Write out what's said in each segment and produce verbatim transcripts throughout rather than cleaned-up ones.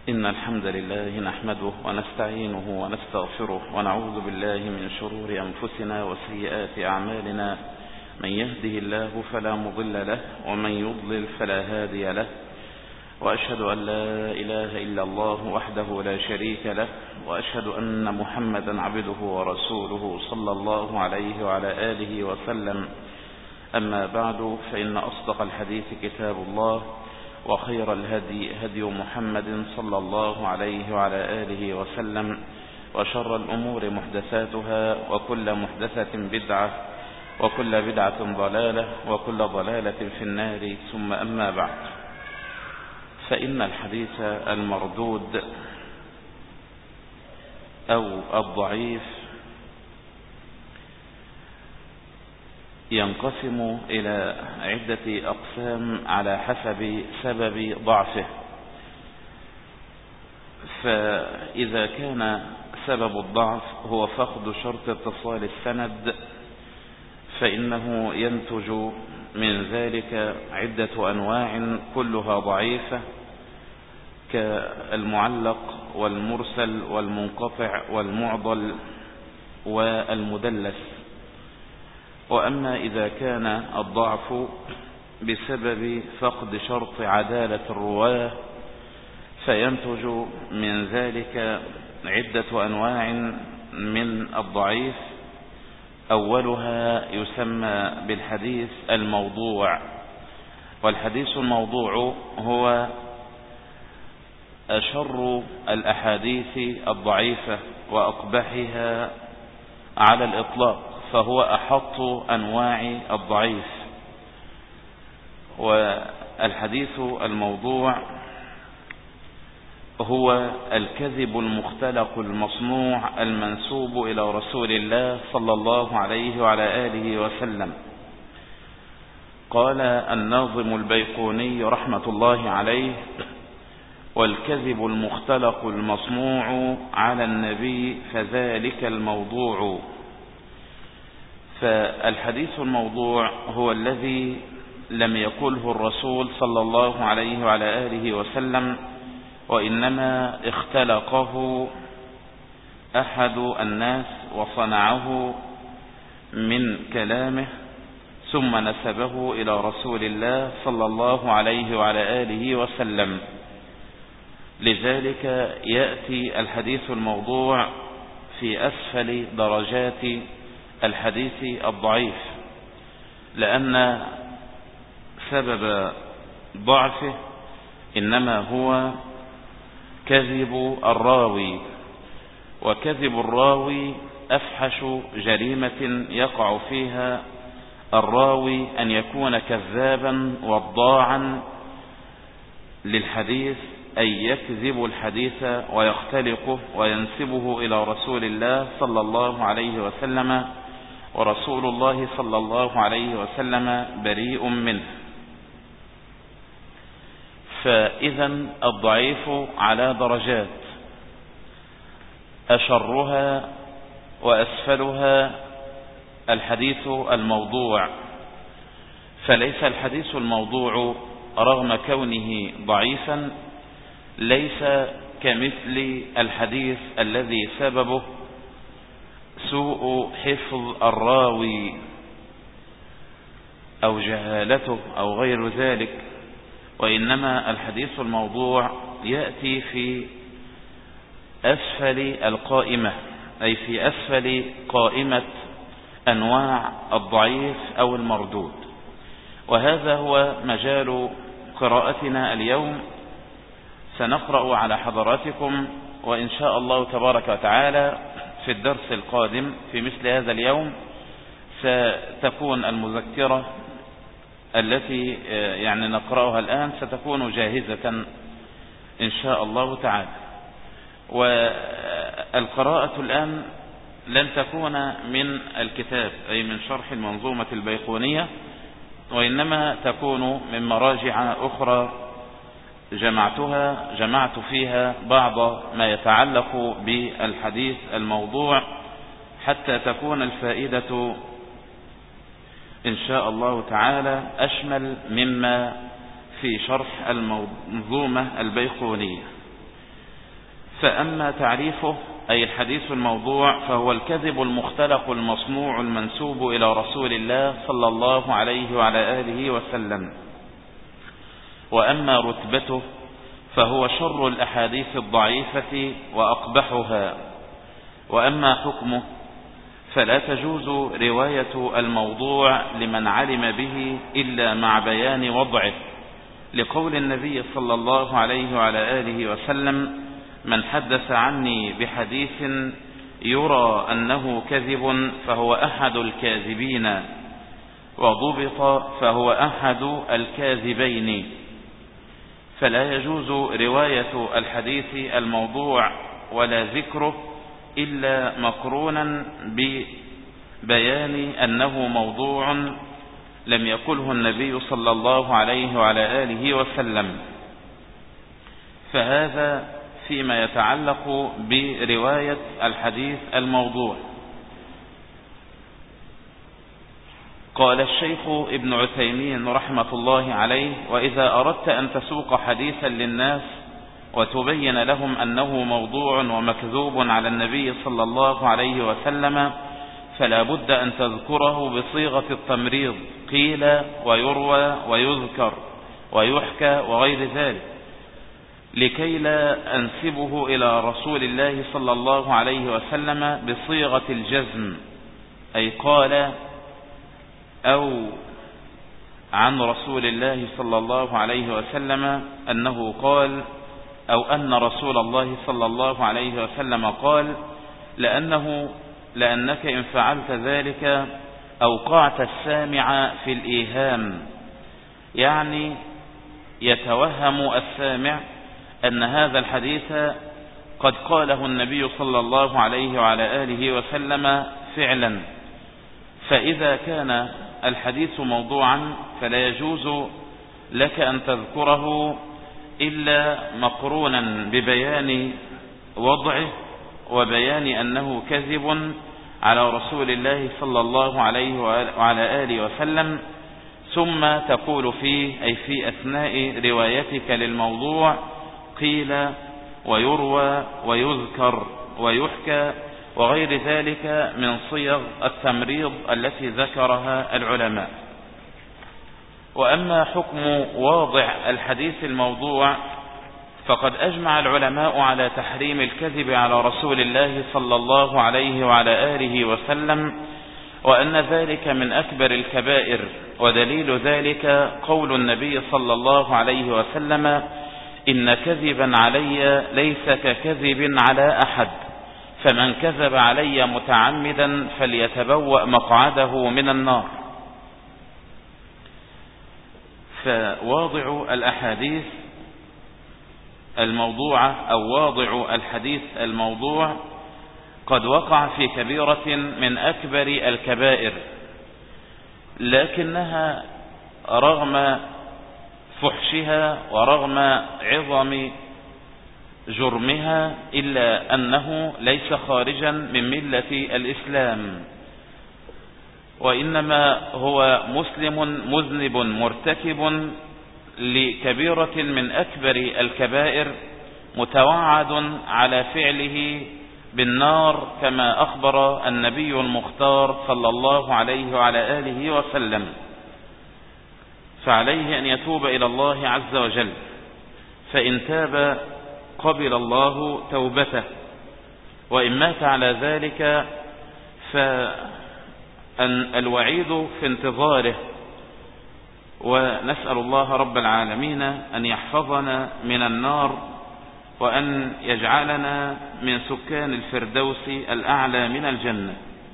إن الحمد لله نحمده ونستعينه ونستغفره ونعوذ بالله من شرور أنفسنا وسيئات أعمالنا. من يهده الله فلا مضل له ومن يضلل فلا هادي له، وأشهد أن لا إله إلا الله وحده لا شريك له، وأشهد أن محمدا عبده ورسوله صلى الله عليه وعلى آله وسلم. أما بعد، فإن أصدق الحديث كتاب الله، وخير الهدي هدي محمد صلى الله عليه وعلى آله وسلم، وشر الأمور محدثاتها، وكل محدثة بدعة، وكل بدعة ضلالة، وكل ضلالة في النار. ثم أما بعد، فإن الحديث المردود أو الضعيف ينقسم إلى عدة أقسام على حسب سبب ضعفه. فإذا كان سبب الضعف هو فقد شرط اتصال السند، فإنه ينتج من ذلك عدة أنواع كلها ضعيفة، كالمعلق والمرسل والمنقطع والمعضل والمدلس. وأما إذا كان الضعف بسبب فقد شرط عدالة الرواة، فينتج من ذلك عدة أنواع من الضعيف. أولها يسمى بالحديث الموضوع. والحديث الموضوع هو أشر الأحاديث الضعيفة وأقبحها على الإطلاق، فهو أحط أنواع الضعيف. والحديث الموضوع هو الكذب المختلق المصنوع المنسوب إلى رسول الله صلى الله عليه وعلى آله وسلم. قال الناظم البيقوني رحمة الله عليه: والكذب المختلق المصنوع على النبي فذلك الموضوع. فالحديث الموضوع هو الذي لم يقله الرسول صلى الله عليه وعلى آله وسلم، وإنما اختلقه أحد الناس وصنعه من كلامه، ثم نسبه إلى رسول الله صلى الله عليه وعلى آله وسلم. لذلك يأتي الحديث الموضوع في أسفل درجات الحديث الضعيف، لأن سبب ضعفه إنما هو كذب الراوي. وكذب الراوي أفحش جريمة يقع فيها الراوي أن يكون كذابا وضاعا للحديث، أي يكذب الحديث ويختلقه وينسبه إلى رسول الله صلى الله عليه وسلم، ورسول الله صلى الله عليه وسلم بريء منه. فإذا الضعيف على درجات، أشرها وأسفلها الحديث الموضوع. فليس الحديث الموضوع رغم كونه ضعيفا ليس كمثل الحديث الذي سببه سوء حفظ الراوي أو جهالته أو غير ذلك، وإنما الحديث الموضوع يأتي في أسفل القائمة، أي في أسفل قائمة أنواع الضعيف أو المردود. وهذا هو مجال قراءتنا اليوم. سنقرأ على حضراتكم، وإن شاء الله تبارك وتعالى في الدرس القادم في مثل هذا اليوم ستكون المذكرة التي يعني نقرأها الآن ستكون جاهزة إن شاء الله تعالى. والقراءة الآن لن تكون من الكتاب، أي من شرح المنظومة البيقونية، وإنما تكون من مراجع أخرى جمعتها جمعت فيها بعض ما يتعلق بالحديث الموضوع، حتى تكون الفائدة إن شاء الله تعالى أشمل مما في شرح المنظومة البيقونية. فأما تعريفه أي الحديث الموضوع فهو الكذب المختلق المصنوع المنسوب إلى رسول الله صلى الله عليه وعلى آله وسلم. وأما رتبته فهو شر الأحاديث الضعيفة وأقبحها. وأما حكمه فلا تجوز رواية الموضوع لمن علم به إلا مع بيان وضعه، لقول النبي صلى الله عليه وعلى آله وسلم: من حدث عني بحديث يرى أنه كذب فهو أحد الكاذبين، وضبط فهو أحد الكاذبين. فلا يجوز رواية الحديث الموضوع ولا ذكره إلا مقرونا ببيان أنه موضوع لم يقله النبي صلى الله عليه وعلى آله وسلم. فهذا فيما يتعلق برواية الحديث الموضوع. قال الشيخ ابن عثيمين رحمة الله عليه: وإذا أردت أن تسوق حديثا للناس وتبين لهم أنه موضوع ومكذوب على النبي صلى الله عليه وسلم فلا بد أن تذكره بصيغة التمريض، قيل ويروى ويذكر ويحكى وغير ذلك، لكي لا أنسبه إلى رسول الله صلى الله عليه وسلم بصيغة الجزم، أي قال أو عن رسول الله صلى الله عليه وسلم أنه قال، أو أن رسول الله صلى الله عليه وسلم قال، لأنه لأنك إن فعلت ذلك أوقعت السامع في الإيهام، يعني يتوهم السامع أن هذا الحديث قد قاله النبي صلى الله عليه وعلى آله وسلم فعلا. فإذا كان الحديث موضوعا فلا يجوز لك أن تذكره إلا مقرونا ببيان وضعه وبيان أنه كذب على رسول الله صلى الله عليه وعلى آله وسلم، ثم تقول فيه أي في أثناء روايتك للموضوع قيل ويروى ويذكر ويحكى وغير ذلك من صيغ التمريض التي ذكرها العلماء. وأما حكم واضع الحديث الموضوع فقد أجمع العلماء على تحريم الكذب على رسول الله صلى الله عليه وعلى آله وسلم، وأن ذلك من أكبر الكبائر. ودليل ذلك قول النبي صلى الله عليه وسلم: إن كذبا علي ليس ككذب على أحد، فمن كذب علي متعمدا فليتبوأ مقعده من النار. فواضع الأحاديث الموضوعة أو واضع الحديث الموضوع قد وقع في كبيرة من أكبر الكبائر، لكنها رغم فحشها ورغم عظم جرمها إلا أنه ليس خارجا من ملة الإسلام، وإنما هو مسلم مذنب مرتكب لكبيرة من أكبر الكبائر متوعد على فعله بالنار، كما أخبر النبي المختار صلى الله عليه وعلى آله وسلم. فعليه أن يتوب إلى الله عز وجل، فإن تاب قبل الله توبته، وإن مات على ذلك فالوعيد في انتظاره. ونسأل الله رب العالمين أن يحفظنا من النار وأن يجعلنا من سكان الفردوس الأعلى من الجنة.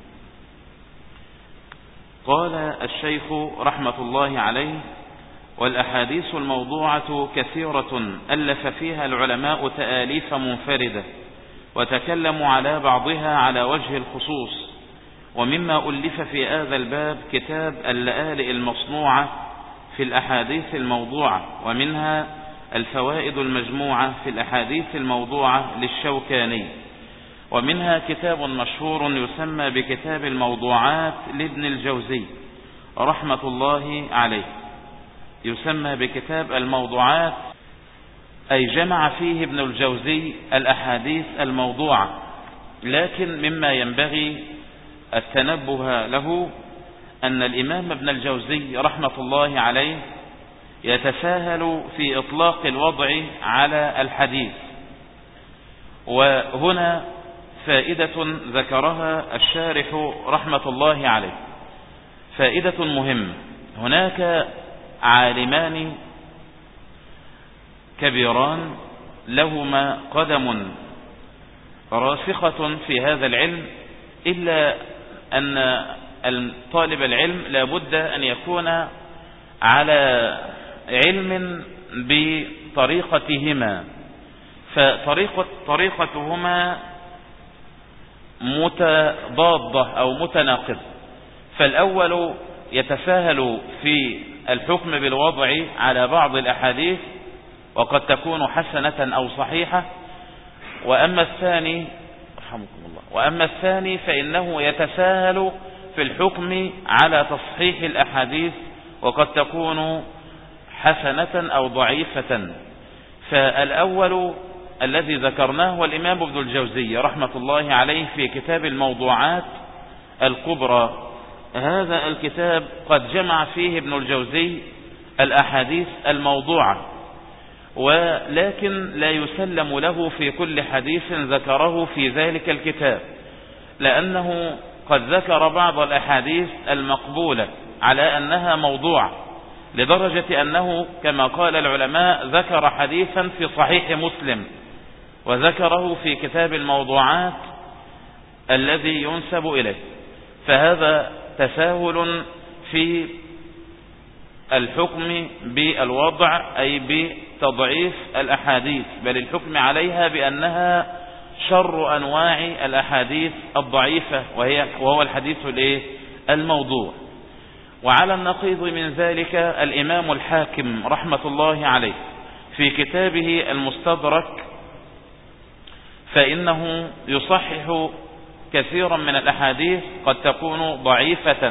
قال الشيخ رحمة الله عليه: والأحاديث الموضوعة كثيرة ألف فيها العلماء تآليف منفردة، وتكلموا على بعضها على وجه الخصوص. ومما ألف في هذا الباب كتاب اللآلئ المصنوعة في الأحاديث الموضوعة، ومنها الفوائد المجموعة في الأحاديث الموضوعة للشوكاني، ومنها كتاب مشهور يسمى بكتاب الموضوعات لابن الجوزي رحمة الله عليه، يسمى بكتاب الموضوعات. أي جمع فيه ابن الجوزي الأحاديث الموضوعة، لكن مما ينبغي التنبه له أن الإمام ابن الجوزي رحمة الله عليه يتساهل في إطلاق الوضع على الحديث. وهنا فائدة ذكرها الشارح رحمة الله عليه، فائدة مهمة. هناك عالمان كبيران لهما قدم راسخة في هذا العلم، إلا أن طالب العلم لابد أن يكون على علم بطريقتهما، فطريقة طريقتهما متضادة أو متناقضة. فالأول يتساهل في الحكم بالوضع على بعض الأحاديث وقد تكون حسنة أو صحيحة، وأما الثاني رحمكم الله وأما الثاني فإنه يتساهل في الحكم على تصحيح الأحاديث وقد تكون حسنة أو ضعيفة. فالأول الذي ذكرناه هو الإمام ابن الجوزي رحمة الله عليه في كتاب الموضوعات الكبرى. هذا الكتاب قد جمع فيه ابن الجوزي الأحاديث الموضوعة، ولكن لا يسلم له في كل حديث ذكره في ذلك الكتاب، لأنه قد ذكر بعض الأحاديث المقبولة على أنها موضوعة، لدرجة أنه كما قال العلماء ذكر حديثا في صحيح مسلم وذكره في كتاب الموضوعات الذي ينسب إليه. فهذا تساهل في الحكم بالوضع أي بتضعيف الأحاديث، بل الحكم عليها بأنها شر أنواع الأحاديث الضعيفة وهي وهو الحديث الموضوع. وعلى النقيض من ذلك الإمام الحاكم رحمة الله عليه في كتابه المستدرك، فإنه يصحح كثيرا من الأحاديث قد تكون ضعيفة،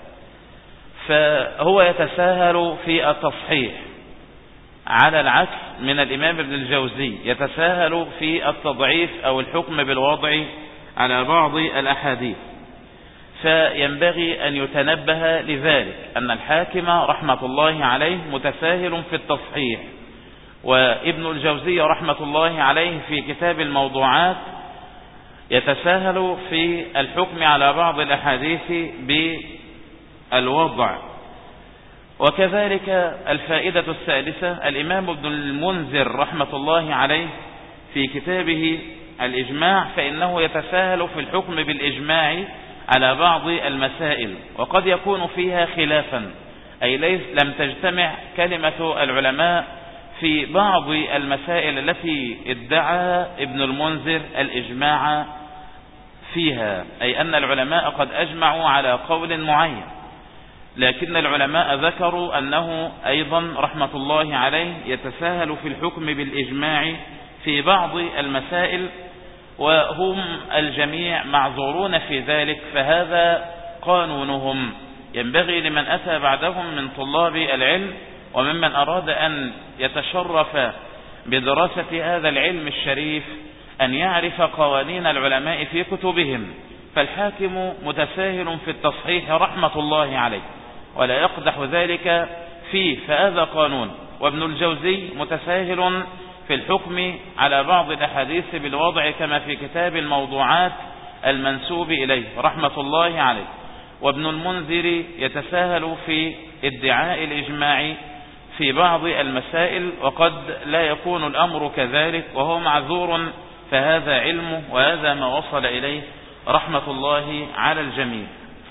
فهو يتساهل في التصحيح على العكس من الإمام ابن الجوزي يتساهل في التضعيف أو الحكم بالوضع على بعض الأحاديث. فينبغي أن يتنبه لذلك أن الحاكم رحمة الله عليه متساهل في التصحيح، وابن الجوزي رحمة الله عليه في كتاب الموضوعات يتساهل في الحكم على بعض الأحاديث بالوضع. وكذلك الفائدة الثالثة الإمام ابن المنذر رحمة الله عليه في كتابه الإجماع، فإنه يتساهل في الحكم بالإجماع على بعض المسائل وقد يكون فيها خلافا، أي ليس لم تجتمع كلمة العلماء في بعض المسائل التي ادعى ابن المنذر الإجماع فيها، أي أن العلماء قد أجمعوا على قول معين، لكن العلماء ذكروا أنه أيضا رحمة الله عليه يتساهل في الحكم بالإجماع في بعض المسائل، وهم الجميع معذورون في ذلك، فهذا قانونهم. ينبغي لمن أتى بعدهم من طلاب العلم وممن أراد أن يتشرف بدراسة هذا العلم الشريف أن يعرف قوانين العلماء في كتبهم. فالحاكم متساهل في التصحيح رحمة الله عليه ولا يقدح ذلك فيه، فهذا قانون. وابن الجوزي متساهل في الحكم على بعض الأحاديث بالوضع كما في كتاب الموضوعات المنسوب إليه رحمة الله عليه. وابن المنذر يتساهل في ادعاء الإجماع في بعض المسائل وقد لا يكون الأمر كذلك وهو معذور، فهذا علمه وهذا ما وصل إليه رحمة الله على الجميع.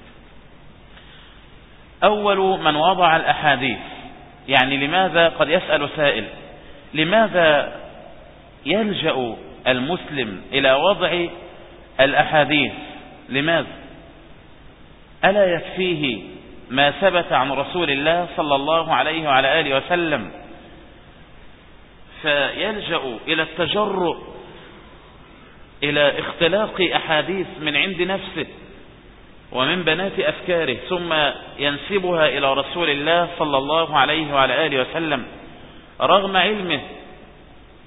أول من وضع الأحاديث، يعني لماذا قد يسأل سائل لماذا يلجأ المسلم إلى وضع الأحاديث؟ لماذا؟ ألا يكفيه ما ثبت عن رسول الله صلى الله عليه وعلى آله وسلم؟ فيلجأ إلى التجرؤ إلى اختلاق أحاديث من عند نفسه ومن بنات أفكاره ثم ينسبها إلى رسول الله صلى الله عليه وعلى آله وسلم رغم علمه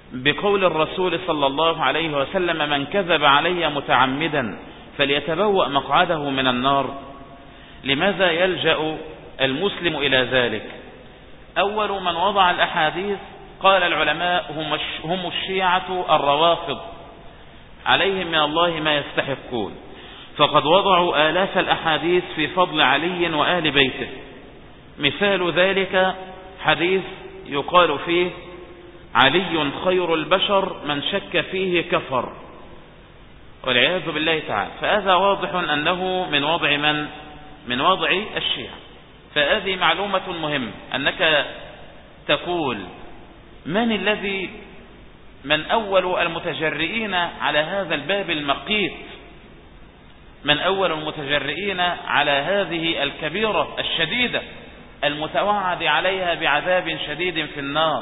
بقول الرسول صلى الله عليه وسلم: من كذب علي متعمدا فليتبوأ مقعده من النار. لماذا يلجأ المسلم إلى ذلك؟ أول من وضع الأحاديث قال العلماء هم هم الشيعة الروافض، عليهم من الله ما يستحقون، فقد وضعوا آلاف الأحاديث في فضل علي وآل بيته. مثال ذلك حديث يقال فيه: علي خير البشر من شك فيه كفر، والعياذ بالله تعالى. فهذا واضح أنه من وضع من؟ من وضع الشيعة. فهذه معلومة مهمة، أنك تقول من الذي من أول المتجرئين على هذا الباب المقيت، من أول المتجرئين على هذه الكبيرة الشديدة المتوعد عليها بعذاب شديد في النار.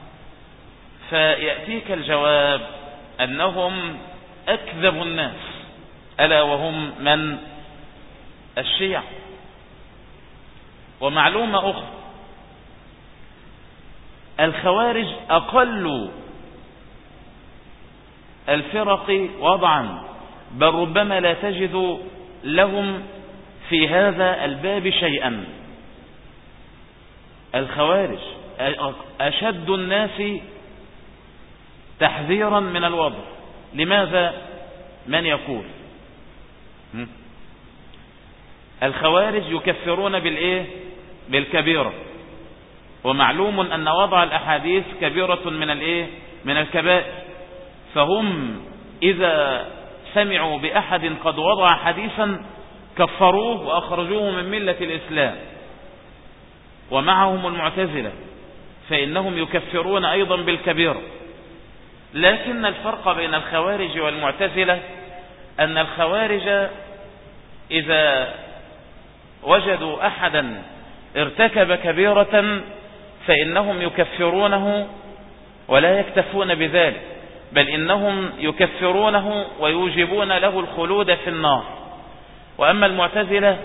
فيأتيك الجواب أنهم أكذب الناس، ألا وهم من؟ الشيعة. ومعلومة أخرى: الخوارج أقل الفرق وضعا، بل ربما لا تجد لهم في هذا الباب شيئا. الخوارج أشد الناس تحذيرا من الوضع. لماذا؟ من يقول؟ الخوارج يكفرون بالإيه؟ بالكبيرة، ومعلوم أن وضع الأحاديث كبيرة من الإيه؟ من الكبائر. فهم إذا سمعوا بأحد قد وضع حديثا كفروه وأخرجوه من ملة الإسلام. ومعهم المعتزلة فإنهم يكفرون أيضا بالكبيرة. لكن الفرق بين الخوارج والمعتزلة أن الخوارج إذا وجدوا أحدا ارتكب كبيرة فإنهم يكفرونه ولا يكتفون بذلك، بل إنهم يكفرونه ويوجبون له الخلود في النار. وأما المعتزلة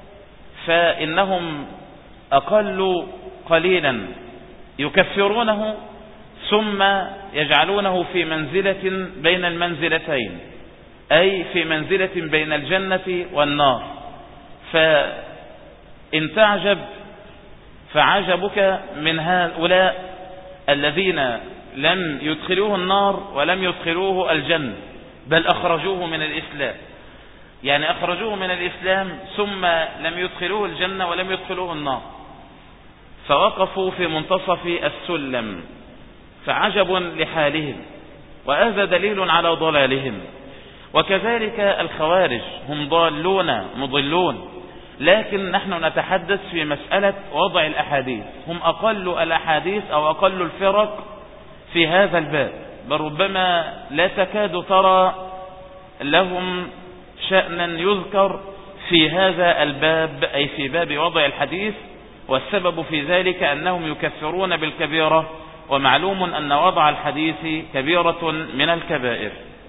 فإنهم أقل قليلا، يكفرونه ثم يجعلونه في منزلة بين المنزلتين، أي في منزلة بين الجنة والنار. فإن تعجب فعجبك من هؤلاء الذين لم يدخلوه النار ولم يدخلوه الجنة، بل أخرجوه من الإسلام. يعني أخرجوه من الإسلام ثم لم يدخلوه الجنة ولم يدخلوه النار، فوقفوا في منتصف السلم. فعجب لحالهم، وهذا دليل على ضلالهم. وكذلك الخوارج هم ضالون مضلون، لكن نحن نتحدث في مسألة وضع الأحاديث. هم أقل الأحاديث أو أقل الفرق في هذا الباب، بل ربما لا تكاد ترى لهم شأنا يذكر في هذا الباب، أي في باب وضع الحديث. والسبب في ذلك أنهم يكفرون بالكبيرة، ومعلوم أن وضع الحديث كبيرة من الكبائر.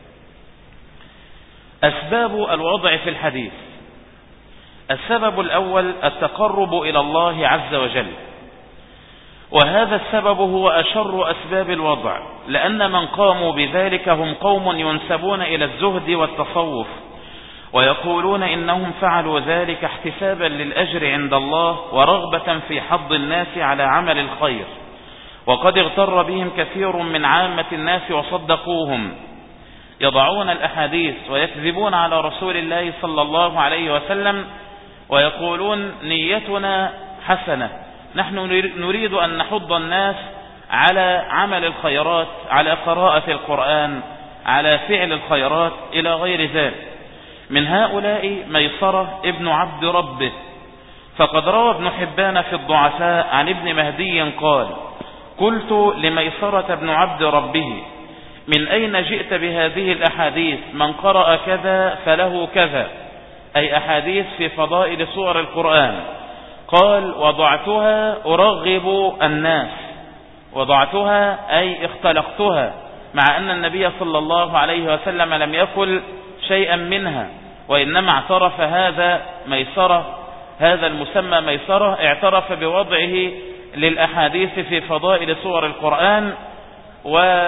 أسباب الوضع في الحديث: السبب الأول التقرب إلى الله عز وجل، وهذا السبب هو أشر أسباب الوضع، لأن من قاموا بذلك هم قوم ينسبون إلى الزهد والتصوف، ويقولون إنهم فعلوا ذلك احتسابا للأجر عند الله ورغبة في حض الناس على عمل الخير، وقد اغتر بهم كثير من عامة الناس وصدقوهم. يضعون الأحاديث ويكذبون على رسول الله صلى الله عليه وسلم، ويقولون نيتنا حسنة، نحن نريد أن نحض الناس على عمل الخيرات، على قراءة القرآن، على فعل الخيرات إلى غير ذلك. من هؤلاء ميسرة ابن عبد ربه، فقد روى ابن حبان في الضعفاء عن ابن مهدي قال: قلت لميسرة ابن عبد ربه: من أين جئت بهذه الأحاديث؟ من قرأ كذا فله كذا، أي أحاديث في فضائل سور القرآن. قال: وضعتها أرغب الناس، وضعتها أي اختلقتها، مع أن النبي صلى الله عليه وسلم لم يقل شيئا منها، وإنما اعترف هذا ميسرة، هذا المسمى ميسرة اعترف بوضعه للأحاديث في فضائل سور القرآن،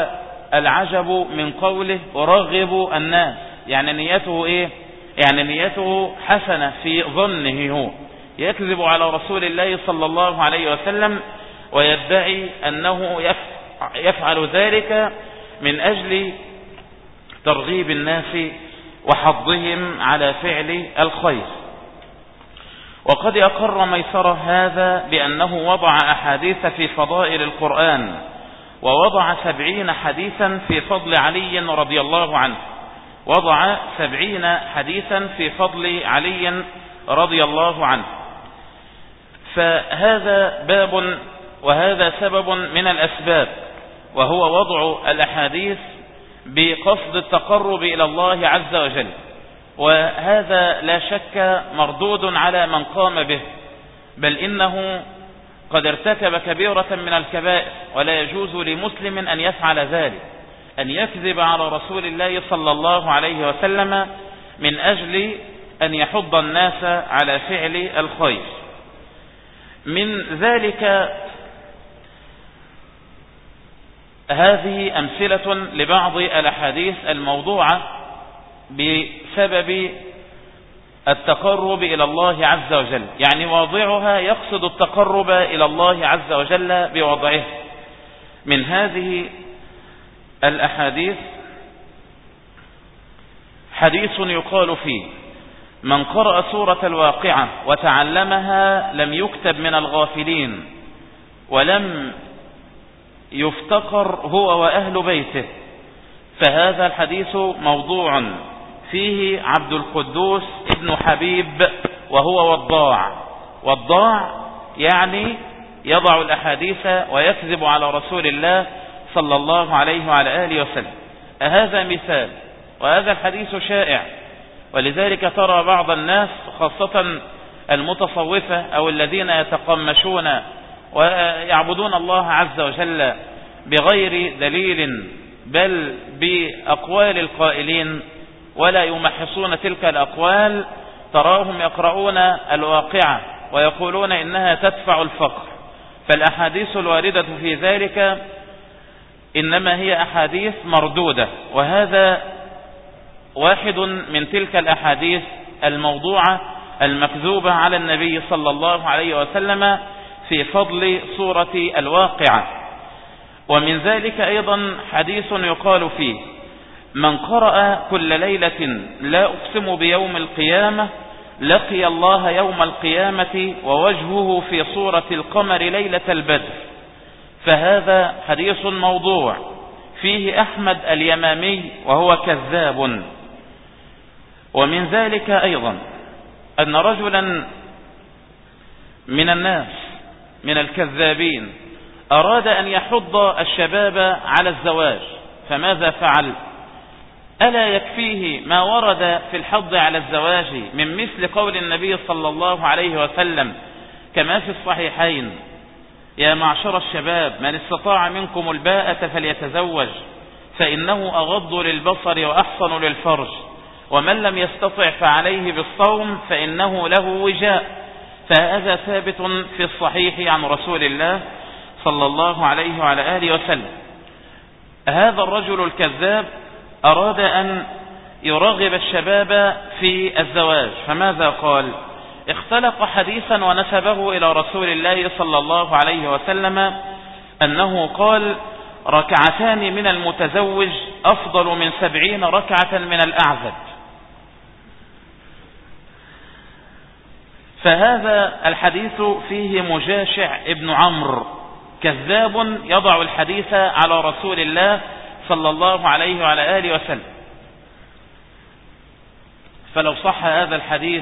العجب من قوله أرغب الناس، يعني نيته إيه؟ يعني نيته حسنة في ظنه، هو يكذب على رسول الله صلى الله عليه وسلم ويدعي أنه يفعل ذلك من أجل ترغيب الناس وحضهم على فعل الخير. وقد أقر ميسرة هذا بأنه وضع أحاديث في فضائل القرآن، ووضع سبعين حديثا في فضل علي رضي الله عنه، وضع سبعين حديثا في فضل علي رضي الله عنه. فهذا باب وهذا سبب من الأسباب، وهو وضع الأحاديث بقصد التقرب إلى الله عز وجل، وهذا لا شك مردود على من قام به، بل إنه قد ارتكب كبيرة من الكبائر، ولا يجوز لمسلم أن يفعل ذلك، أن يكذب على رسول الله صلى الله عليه وسلم من أجل أن يحض الناس على فعل الخير. من ذلك هذه أمثلة لبعض الأحاديث الموضوعة بسبب التقرب إلى الله عز وجل، يعني واضعها يقصد التقرب إلى الله عز وجل بوضعه. من هذه الأحاديث حديث يقال فيه: من قرأ سورة الواقعة وتعلمها لم يكتب من الغافلين، ولم يفتقر هو وأهل بيته. فهذا الحديث موضوع فيه عبد القدوس ابن حبيب، وهو وضاع. وضاع يعني يضع الأحاديث ويكذب على رسول الله صلى الله عليه وعلى آله وسلم. هذا مثال، وهذا الحديث شائع، ولذلك ترى بعض الناس خاصة المتصوفة أو الذين يتقمشون ويعبدون الله عز وجل بغير دليل بل بأقوال القائلين، ولا يمحصون تلك الأقوال، تراهم يقرؤون الواقعة ويقولون إنها تدفع الفقر. فالأحاديث الواردة في ذلك إنما هي أحاديث مردودة، وهذا واحد من تلك الأحاديث الموضوعة المكذوبة على النبي صلى الله عليه وسلم في فضل سورة الواقعة. ومن ذلك أيضا حديث يقال فيه: من قرأ كل ليلة لا أقسم بيوم القيامة لقي الله يوم القيامة ووجهه في صورة القمر ليلة البدر. فهذا حديث موضوع فيه أحمد اليمامي وهو كذاب. ومن ذلك أيضا أن رجلا من الناس من الكذابين أراد أن يحض الشباب على الزواج، فماذا فعل؟ ألا يكفيه ما ورد في الحض على الزواج من مثل قول النبي صلى الله عليه وسلم كما في الصحيحين: يا معشر الشباب من استطاع منكم الباءة فليتزوج فإنه أغض للبصر وأحصن للفرج، ومن لم يستطع فعليه بالصوم فإنه له وجاء. فهذا ثابت في الصحيح عن رسول الله صلى الله عليه وعلى آله وسلم. هذا الرجل الكذاب أراد أن يرغب الشباب في الزواج، فماذا قال؟ اختلق حديثا ونسبه إلى رسول الله صلى الله عليه وسلم أنه قال: ركعتان من المتزوج أفضل من سبعين ركعة من الأعزب. فهذا الحديث فيه مجاشع ابن عمرو كذاب يضع الحديث على رسول الله صلى الله عليه وعلى آله وسلم. فلو صح هذا الحديث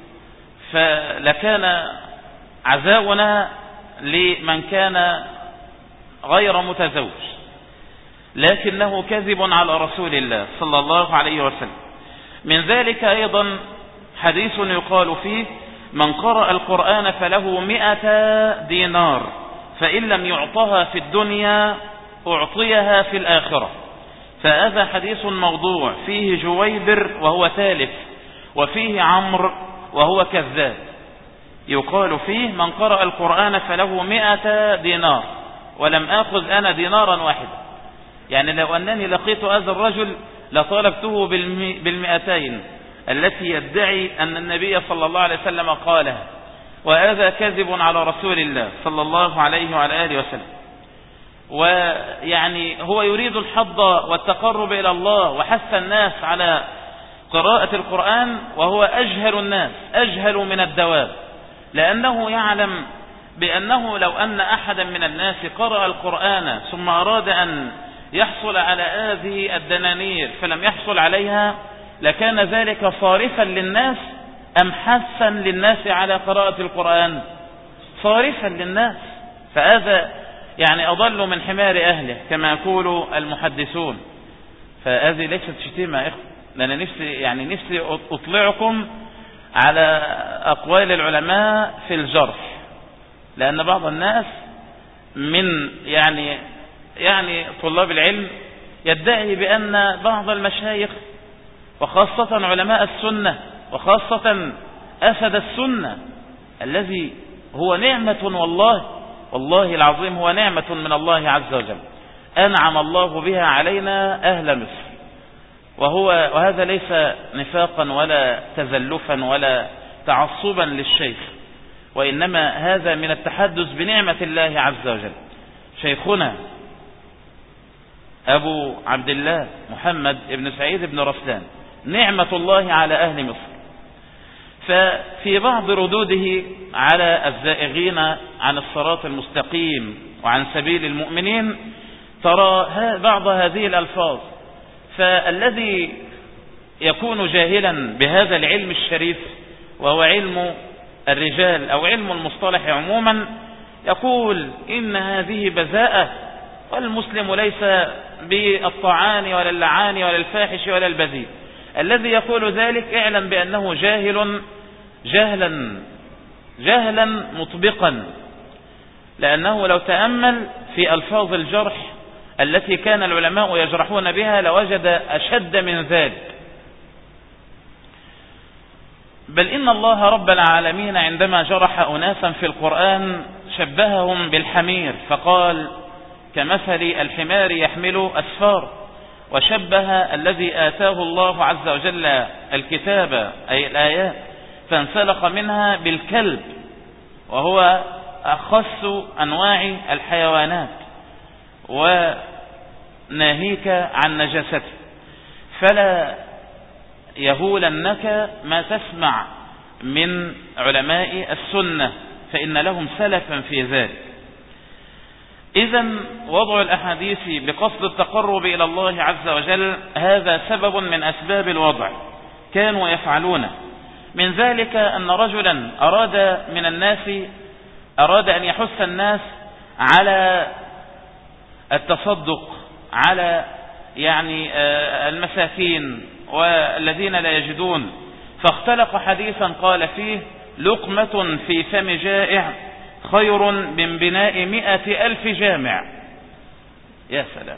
فلكان عزاؤنا لمن كان غير متزوج، لكنه كذب على رسول الله صلى الله عليه وسلم. من ذلك أيضا حديث يقال فيه: من قرأ القرآن فله مئة دينار فإن لم يعطها في الدنيا أعطيها في الآخرة. فهذا حديث موضوع فيه جويبر وهو تالف، وفيه عمرو وهو كذاب. يقال فيه: من قرأ القرآن فله مئة دينار ولم آخذ أنا دينارا واحدا. يعني لو أنني لقيت هذا الرجل لطالبته بالمئتين التي يدعي أن النبي صلى الله عليه وسلم قالها، وهذا كذب على رسول الله صلى الله عليه وعلى آله وسلم. ويعني هو يريد الحظ والتقرب إلى الله وحث الناس على قراءة القرآن، وهو أجهل الناس، أجهل من الدواب، لأنه يعلم بأنه لو أن أحدا من الناس قرأ القرآن ثم أراد أن يحصل على هذه الدنانير فلم يحصل عليها لكان ذلك صارفا للناس أم حثا للناس على قراءة القرآن؟ صارفا للناس. فهذا يعني أضل من حمار أهله كما يقول المحدثون. فهذه ليست شتيمة يا إخوة، لأن نفسي يعني نفسي أطلعكم على أقوال العلماء في الجرح، لأن بعض الناس من يعني يعني طلاب العلم يدعي بأن بعض المشايخ وخاصة علماء السنة وخاصة أسد السنة الذي هو نعمة، والله والله العظيم هو نعمة من الله عز وجل أنعم الله بها علينا أهل مصر، وهو وهذا ليس نفاقا ولا تزلفا ولا تعصبا للشيخ، وإنما هذا من التحدث بنعمة الله عز وجل. شيخنا أبو عبد الله محمد بن سعيد بن رسلان نعمة الله على أهل مصر. ففي بعض ردوده على الزائغين عن الصراط المستقيم وعن سبيل المؤمنين ترى بعض هذه الألفاظ، فالذي يكون جاهلا بهذا العلم الشريف وهو علم الرجال أو علم المصطلح عموما يقول إن هذه بذاءة، والمسلم ليس بالطعان ولا اللعان ولا الفاحش ولا البذيء. الذي يقول ذلك اعلم بأنه جاهل جهلا جهلا مطبقا، لأنه لو تأمل في ألفاظ الجرح التي كان العلماء يجرحون بها لوجد أشد من ذلك. بل إن الله رب العالمين عندما جرح أناسا في القرآن شبههم بالحمير فقال كمثل الحمار يحمل أسفار، وشبه الذي آتاه الله عز وجل الكتاب أي الآيات فانسلخ منها بالكلب، وهو أخص أنواع الحيوانات وناهيك عن نجاسته. فلا يهولنك ما تسمع من علماء السنة فإن لهم سلفا في ذلك. إذن وضع الأحاديث بقصد التقرب إلى الله عز وجل هذا سبب من أسباب الوضع كانوا يفعلونه. من ذلك أن رجلا أراد من الناس أراد أن يحث الناس على التصدق على يعني المساكين والذين لا يجدون، فاختلق حديثا قال فيه لقمة في فم جائع خير من بناء مئة ألف جامع. يا سلام،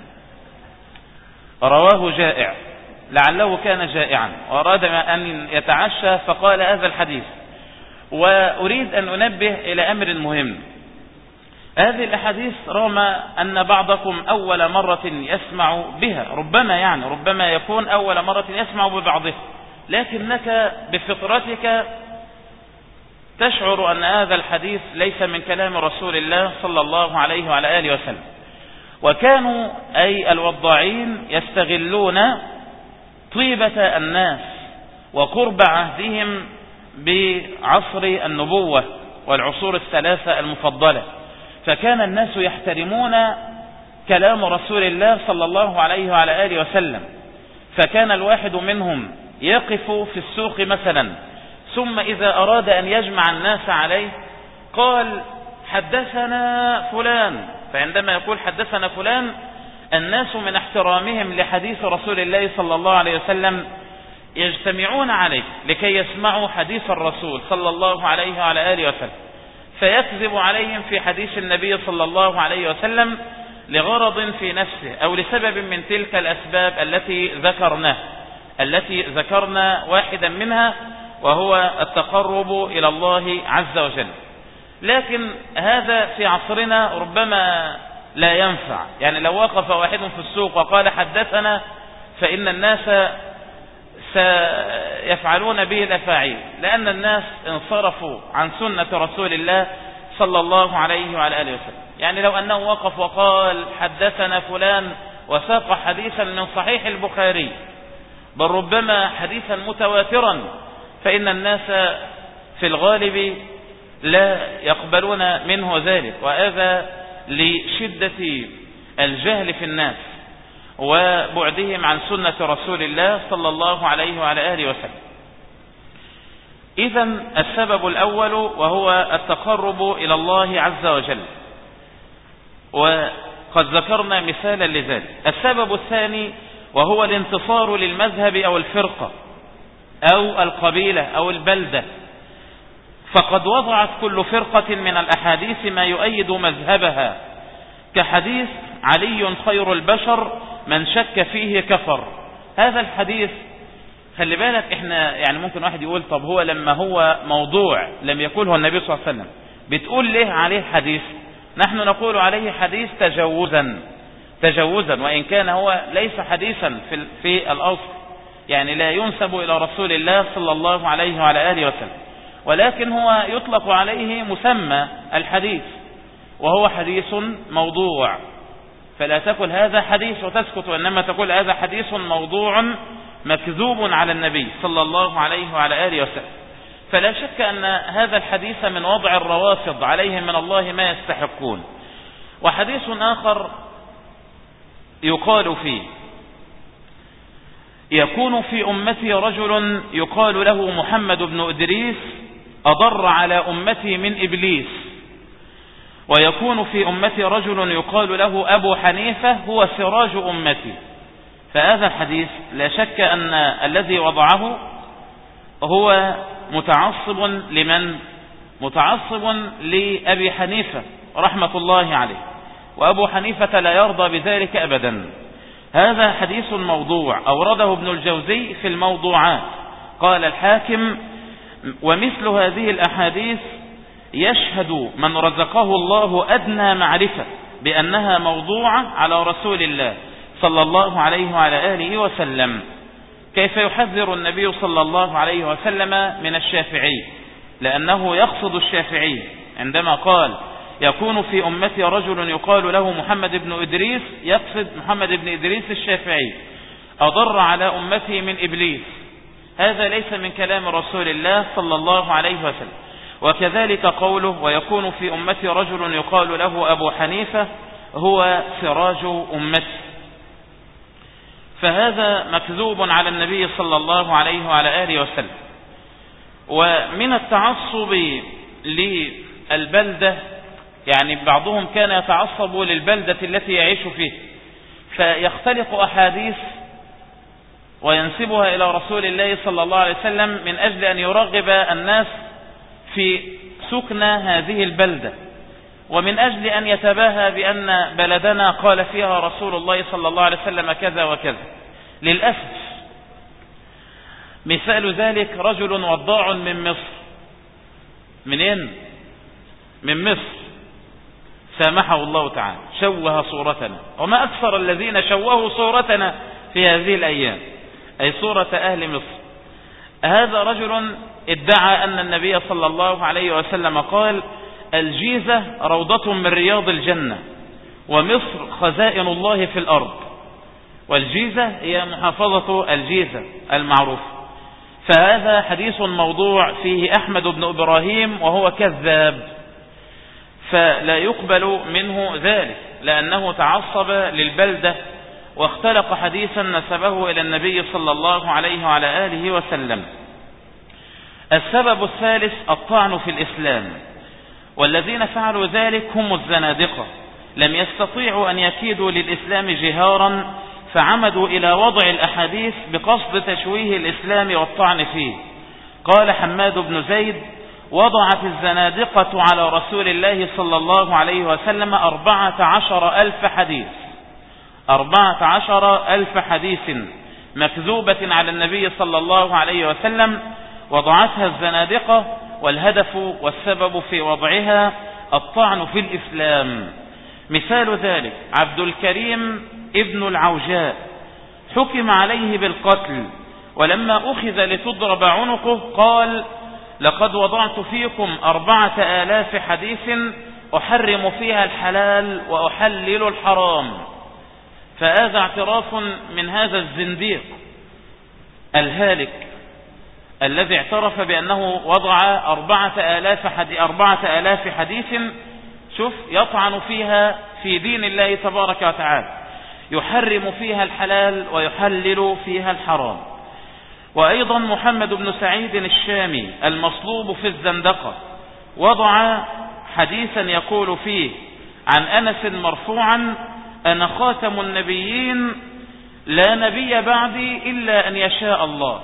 رواه جائع لعله كان جائعا وأراد أن يتعشى فقال هذا الحديث. وأريد أن أنبه إلى أمر مهم. هذه الأحاديث رغم أن بعضكم أول مرة يسمع بها، ربما يعني ربما يكون أول مرة يسمع ببعضها، لكنك بفطرتك تشعر أن هذا الحديث ليس من كلام رسول الله صلى الله عليه وعلى آله وسلم. وكانوا أي الوضاعين يستغلون طيبة الناس وقرب عهدهم بعصر النبوة والعصور الثلاثة المفضلة، فكان الناس يحترمون كلام رسول الله صلى الله عليه وعلى آله وسلم. فكان الواحد منهم يقف في السوق مثلا، ثم إذا أراد أن يجمع الناس عليه قال حدثنا فلان، فعندما يقول حدثنا فلان الناس من احترامهم لحديث رسول الله صلى الله عليه وسلم يجتمعون عليه لكي يسمعوا حديث الرسول صلى الله عليه وعلى آله وسلم، فيكذب عليهم في حديث النبي صلى الله عليه وسلم لغرض في نفسه أو لسبب من تلك الأسباب التي ذكرناه التي ذكرنا واحدا منها وهو التقرب إلى الله عز وجل. لكن هذا في عصرنا ربما لا ينفع. يعني لو وقف واحد في السوق وقال حدثنا فإن الناس سيفعلون به الأفاعيل، لأن الناس انصرفوا عن سنة رسول الله صلى الله عليه وعلى آله وسلم. يعني لو أنه وقف وقال حدثنا فلان وساق حديثا من صحيح البخاري بل ربما حديثا متواترا، فإن الناس في الغالب لا يقبلون منه ذلك، وهذا لشدة الجهل في الناس وبعدهم عن سنة رسول الله صلى الله عليه وعلى آله وسلم. إذن السبب الأول وهو التقرب إلى الله عز وجل، وقد ذكرنا مثالا لذلك. السبب الثاني وهو الانتصار للمذهب أو الفرقة أو القبيلة أو البلدة، فقد وضعت كل فرقة من الأحاديث ما يؤيد مذهبها، كحديث علي خير البشر من شك فيه كفر. هذا الحديث خلي بالك احنا يعني ممكن واحد يقول طب هو لما هو موضوع لم يقوله النبي صلى الله عليه وسلم بتقول ليه عليه حديث؟ نحن نقول عليه حديث تجوزا تجوزا وإن كان هو ليس حديثا في, في الأصل، يعني لا ينسب إلى رسول الله صلى الله عليه وعلى آله وسلم، ولكن هو يطلق عليه مسمى الحديث وهو حديث موضوع. فلا تقل هذا حديث وتسكت، وإنما تقول هذا حديث موضوع مكذوب على النبي صلى الله عليه وعلى آله وسلم. فلا شك أن هذا الحديث من وضع الروافض عليهم من الله ما يستحقون. وحديث آخر يقال فيه يكون في أمتي رجل يقال له محمد بن إدريس أضر على أمتي من إبليس، ويكون في أمتي رجل يقال له أبو حنيفة هو سراج أمتي. فهذا الحديث لا شك أن الذي وضعه هو متعصب لمن؟ متعصب لأبي حنيفة رحمة الله عليه، وأبو حنيفة لا يرضى بذلك أبدا. هذا حديث موضوع أورده ابن الجوزي في الموضوعات، قال الحاكم ومثل هذه الأحاديث يشهد من رزقه الله أدنى معرفة بأنها موضوعة على رسول الله صلى الله عليه وعلى آله وسلم. كيف يحذر النبي صلى الله عليه وسلم من الشافعي؟ لأنه يقصد الشافعي عندما قال يكون في أمتي رجل يقال له محمد بن إدريس، يقصد محمد بن إدريس الشافعي أضر على أمتي من إبليس. هذا ليس من كلام رسول الله صلى الله عليه وسلم. وكذلك قوله ويكون في أمتي رجل يقال له أبو حنيفة هو سراج أمتي، فهذا مكذوب على النبي صلى الله عليه وعلى آله وسلم. ومن التعصب للبلدة، يعني بعضهم كان يتعصب للبلدة التي يعيش فيه، فيختلق أحاديث وينسبها إلى رسول الله صلى الله عليه وسلم من أجل أن يرغب الناس في سكن هذه البلدة، ومن أجل أن يتباهى بأن بلدنا قال فيها رسول الله صلى الله عليه وسلم كذا وكذا. للأسف مثال ذلك رجل وضاع من مصر. منين؟ من مصر، سامحه الله تعالى، شوه صورتنا، وما أكثر الذين شوهوا صورتنا في هذه الأيام، أي صورة أهل مصر. هذا رجل ادعى أن النبي صلى الله عليه وسلم قال الجيزة روضة من رياض الجنة ومصر خزائن الله في الأرض، والجيزة هي محافظة الجيزة المعروف. فهذا حديث موضوع فيه أحمد بن إبراهيم وهو كذاب، فلا يقبل منه ذلك لأنه تعصب للبلدة واختلق حديثا نسبه إلى النبي صلى الله عليه وعلى آله وسلم. السبب الثالث الطعن في الإسلام، والذين فعلوا ذلك هم الزنادقة، لم يستطيعوا أن يكيدوا للإسلام جهارا فعمدوا إلى وضع الأحاديث بقصد تشويه الإسلام والطعن فيه. قال حماد بن زيد وضعت الزنادقة على رسول الله صلى الله عليه وسلم أربعة عشر ألف حديث أربعة عشر ألف حديث مكذوبة على النبي صلى الله عليه وسلم، وضعتها الزنادقة، والهدف والسبب في وضعها الطعن في الإسلام. مثال ذلك عبد الكريم ابن العوجاء حكم عليه بالقتل، ولما أخذ لتضرب عنقه قال: لقد وضعت فيكم أربعة آلاف حديث أحرم فيها الحلال وأحلل الحرام. فهذا اعتراف من هذا الزنديق الهالك الذي اعترف بأنه وضع أربعة آلاف حديث, أربعة آلاف حديث شوف يطعن فيها في دين الله تبارك وتعالى، يحرم فيها الحلال ويحلل فيها الحرام. وأيضا محمد بن سعيد الشامي المصلوب في الزندقة وضع حديثا يقول فيه عن أنس مرفوعا: أنا خاتم النبيين لا نبي بعدي إلا أن يشاء الله.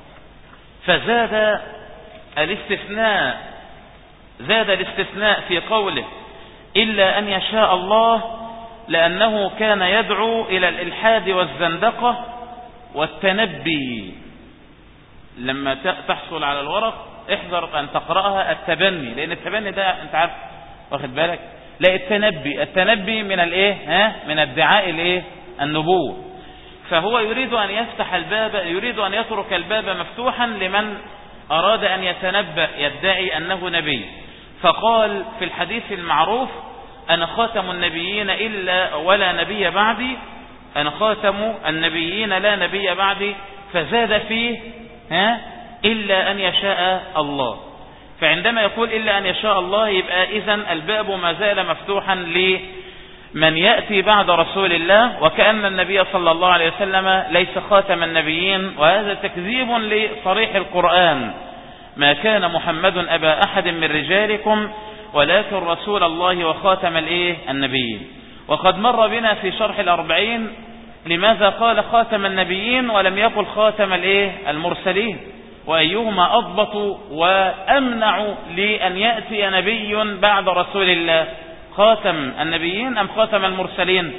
فزاد الاستثناء زاد الاستثناء في قوله إلا أن يشاء الله، لأنه كان يدعو إلى الإلحاد والزندقة والتنبي. لما تحصل على الورق احذر أن تقرأها التبني، لأن التبني ده أنت عارف واخد بالك، لا التنبي التنبي من الايه ها من ادعاء الايه النبوة. فهو يريد أن يفتح الباب، يريد أن يترك الباب مفتوحا لمن أراد أن يتنبأ يدعي أنه نبي. فقال في الحديث المعروف: أنا خاتم النبيين إلا ولا نبي بعدي، أنا خاتم النبيين لا نبي بعدي. فزاد فيه ها إلا أن يشاء الله. فعندما يقول إلا أن يشاء الله يبقى إذن الباب ما زال مفتوحا لمن يأتي بعد رسول الله، وكأن النبي صلى الله عليه وسلم ليس خاتم النبيين، وهذا تكذيب لصريح القرآن: ما كان محمد أبا أحد من رجالكم ولكن رسول الله وخاتم الإيه النبيين. وقد مر بنا في شرح الأربعين لماذا قال خاتم النبيين ولم يقل خاتم الإيه المرسلين، وأيهما أضبط وأمنع لأن يأتي نبي بعد رسول الله، خاتم النبيين أم خاتم المرسلين؟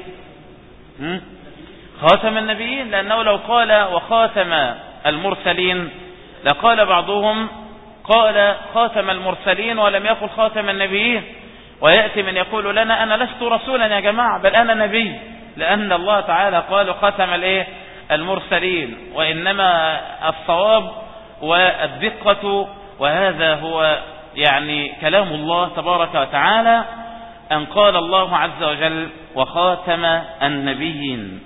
خاتم النبيين، لأنه لو قال وخاتم المرسلين لقال بعضهم قال خاتم المرسلين ولم يقل خاتم النبيين، ويأتي من يقول لنا أنا لست رسولا يا جماعة بل أنا نبي، لأن الله تعالى قال خاتم الإيه المرسلين. وإنما الصواب والدقة، وهذا هو يعني كلام الله تبارك وتعالى، أن قال الله عز وجل وخاتم النبيين.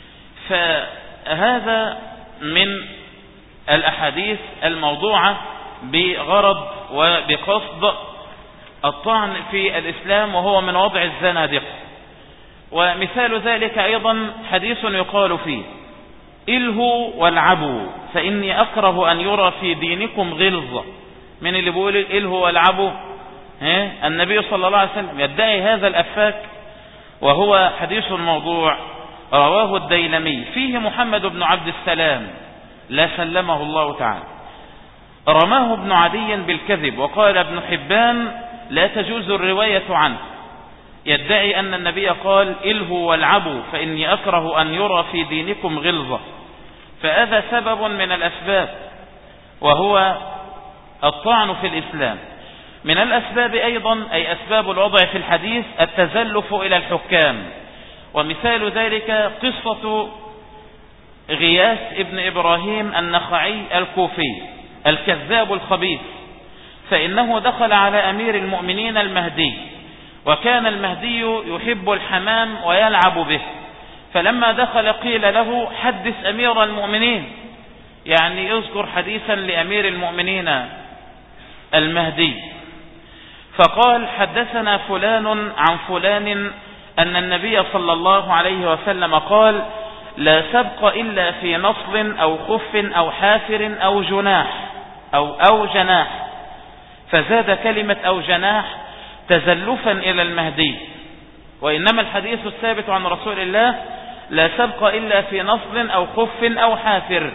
فهذا من الأحاديث الموضوعة بغرض وبقصد الطعن في الإسلام، وهو من وضع الزنادقة. ومثال ذلك أيضا حديث يقال فيه: إلهوا والعبوا فإني أكره أن يرى في دينكم غلظة. من اللي بيقول إلهوا والعبوا؟ النبي صلى الله عليه وسلم يدعي هذا الأفاك، وهو حديث موضوع رواه الديلمي فيه محمد بن عبد السلام لا سلمه الله تعالى، رماه ابن عدي بالكذب، وقال ابن حبان لا تجوز الرواية عنه، يدعي أن النبي قال إلهوا والعبوا فإني أكره أن يرى في دينكم غلظة. فهذا سبب من الأسباب، وهو الطعن في الإسلام. من الأسباب أيضا أي أسباب الوضع في الحديث التزلف إلى الحكام. ومثال ذلك قصة غياث ابن إبراهيم النخعي الكوفي الكذاب الخبيث، فإنه دخل على أمير المؤمنين المهدي، وكان المهدي يحب الحمام ويلعب به، فلما دخل قيل له حدث أمير المؤمنين، يعني يذكر حديثا لأمير المؤمنين المهدي، فقال حدثنا فلان عن فلان أن النبي صلى الله عليه وسلم قال لا سبق إلا في نصل أو خف أو حافر أو جناح أو, أو جناح، فزاد كلمة أو جناح تزلفا إلى المهدي. وإنما الحديث الثابت عن رسول الله لا سبق إلا في نصل أو خف أو حافر،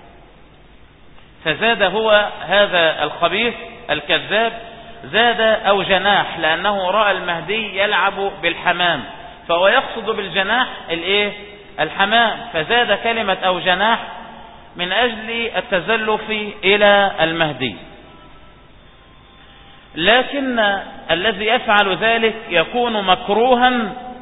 فزاد هو هذا الخبيث الكذاب زاد أو جناح، لأنه رأى المهدي يلعب بالحمام، فهو يقصد بالجناح الايه الحمام، فزاد كلمة أو جناح من أجل التزلف إلى المهدي. لكن الذي يفعل ذلك يكون مكروها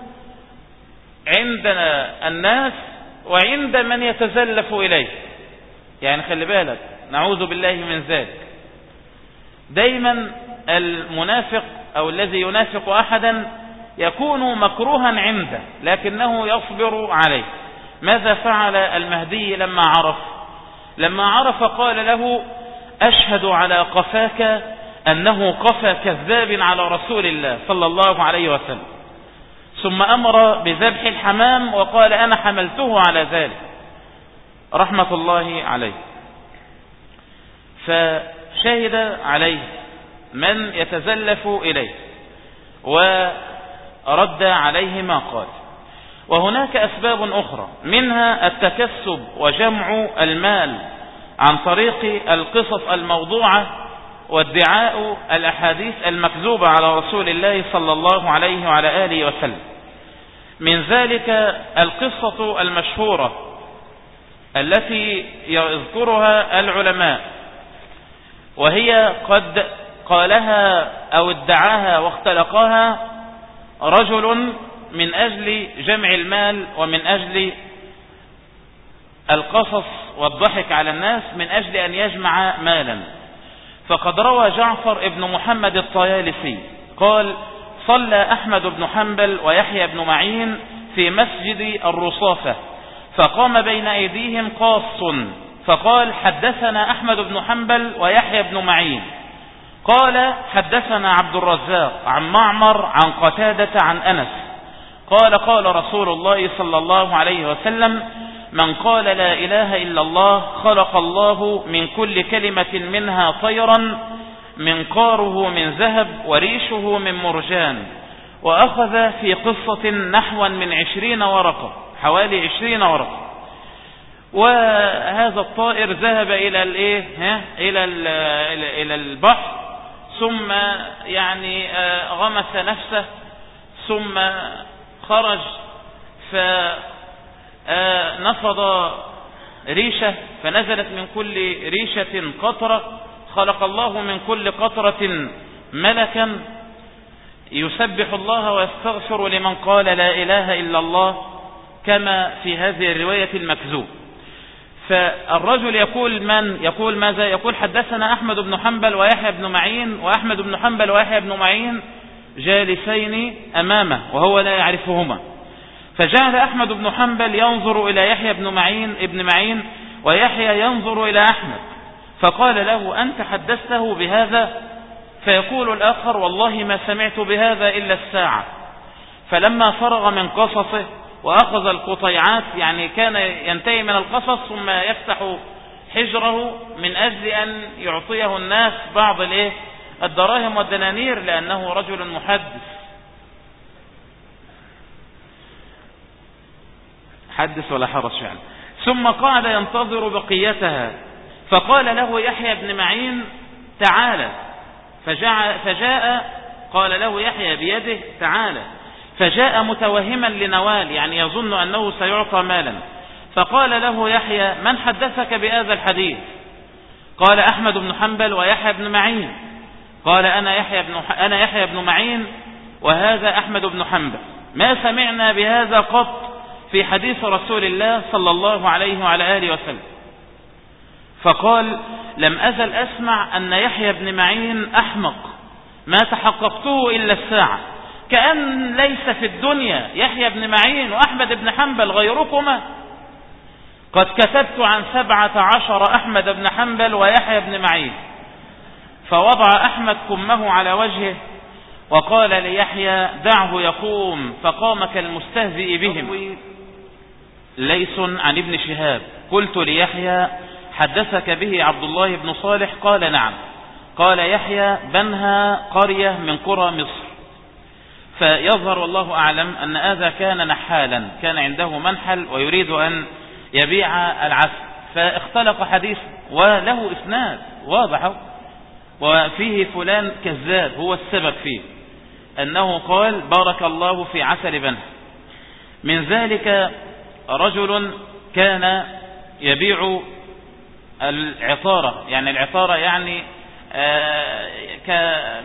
عند الناس وعند من يتزلف إليه. يعني خلي بالك، نعوذ بالله من ذلك. دايما المنافق أو الذي ينافق أحدا يكون مكروها عنده لكنه يصبر عليه. ماذا فعل المهدي لما عرف؟ لما عرف قال له: أشهد على قفاك أنه قفى كذاب على رسول الله صلى الله عليه وسلم. ثم أمر بذبح الحمام وقال: أنا حملته على ذلك، رحمة الله عليه. فشهد عليه من يتزلف إليه ورد عليه ما قال. وهناك أسباب أخرى، منها التكسب وجمع المال عن طريق القصص الموضوعة وادعاء الأحاديث المكذوبة على رسول الله صلى الله عليه وعلى آله وسلم. من ذلك القصة المشهورة التي يذكرها العلماء، وهي قد قالها أو ادعاها واختلقها رجل من أجل جمع المال ومن أجل القصص والضحك على الناس، من أجل أن يجمع مالا. فقد روى جعفر ابن محمد الطيالسي قال: صلى أحمد بن حنبل ويحيى بن معين في مسجد الرصافة، فقام بين أيديهم قاص فقال: حدثنا أحمد بن حنبل ويحيى بن معين قال: حدثنا عبد الرزاق عن معمر عن قتادة عن أنس قال: قال رسول الله صلى الله عليه وسلم: من قال لا إله إلا الله خلق الله من كل كلمة منها طيرا منقاره من ذهب وريشه من مرجان. وأخذ في قصة نحوا من عشرين ورقة، حوالي عشرين ورقة. وهذا الطائر ذهب إلى الايه ها إلى إلى البحر، ثم يعني غمس نفسه، ثم خرج فنفض ريشة، فنزلت من كل ريشة قطرة، خلق الله من كل قطرة ملكا يسبح الله ويستغفر لمن قال لا إله إلا الله، كما في هذه الرواية المكذوب. فالرجل يقول من يقول ماذا؟ يقول: حدثنا أحمد بن حنبل ويحيى بن معين، وأحمد بن حنبل ويحيى بن معين جالسين أمامه وهو لا يعرفهما. فجعل أحمد بن حنبل ينظر إلى يحيى بن معين ابن معين، ويحيى ينظر إلى أحمد، فقال له: أنت حدثته بهذا؟ فيقول الآخر: والله ما سمعت بهذا إلا الساعة. فلما فرغ من قصصه وأخذ القطيعات، يعني كان ينتهي من القصص ثم يفتح حجره من أجل أن يعطيه الناس بعض الدراهم والدنانير، لأنه رجل محدث حدث ولا حرج يعني. ثم قعد ينتظر بقيتها، فقال له يحيى بن معين: تعالى. فجاء, فجاء قال له يحيى بيده: تعالى. فجاء متوهما لنوال، يعني يظن أنه سيعطى مالا. فقال له يحيى: من حدثك بهذا الحديث؟ قال: أحمد بن حنبل ويحيى بن معين. قال: أنا يحيى بن, أنا يحيى بن معين وهذا أحمد بن حنبل، ما سمعنا بهذا قط في حديث رسول الله صلى الله عليه وعلى آله وسلم. فقال: لم أزل أسمع أن يحيى بن معين أحمق، ما تحققته إلا الساعة، كأن ليس في الدنيا يحيى بن معين وأحمد بن حنبل غيركما. قد كتبت عن سبعة عشر أحمد بن حنبل ويحيى بن معين. فوضع أحمد كمه على وجهه وقال ليحيى: دعه يقوم. فقام كالمستهزئ بهم. ليس عن ابن شهاب: قلت ليحيى: حدثك به عبد الله بن صالح؟ قال: نعم. قال يحيى: بنها قرية من قرى مصر. فيظهر والله أعلم أن هذا كان نحالا، كان عنده منحل ويريد أن يبيع العسل، فاختلق حديث وله إسناد واضح، وفيه فلان كذاب هو السبب فيه، أنه قال: بارك الله في عسل بنها. من ذلك رجل كان يبيع العطارة، يعني العطارة يعني آه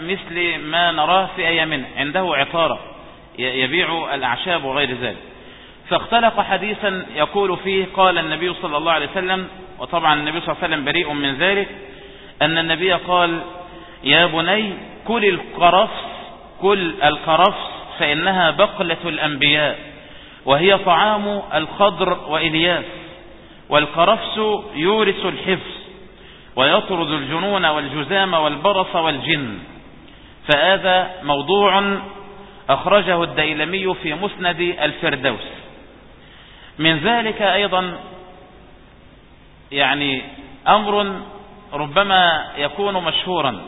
كمثل ما نراه في أيامنا، عنده عطارة يبيع الأعشاب وغير ذلك. فاختلق حديثا يقول فيه قال النبي صلى الله عليه وسلم، وطبعا النبي صلى الله عليه وسلم بريء من ذلك، أن النبي قال: يا بني كل القرفس كل القرفس فإنها بقلة الأنبياء وهي طعام الخضر وإلياس، والقرفس يورث الحفظ ويطرد الجنون والجذام والبرص والجن. فهذا موضوع أخرجه الديلمي في مسند الفردوس. من ذلك أيضا يعني أمر ربما يكون مشهورا،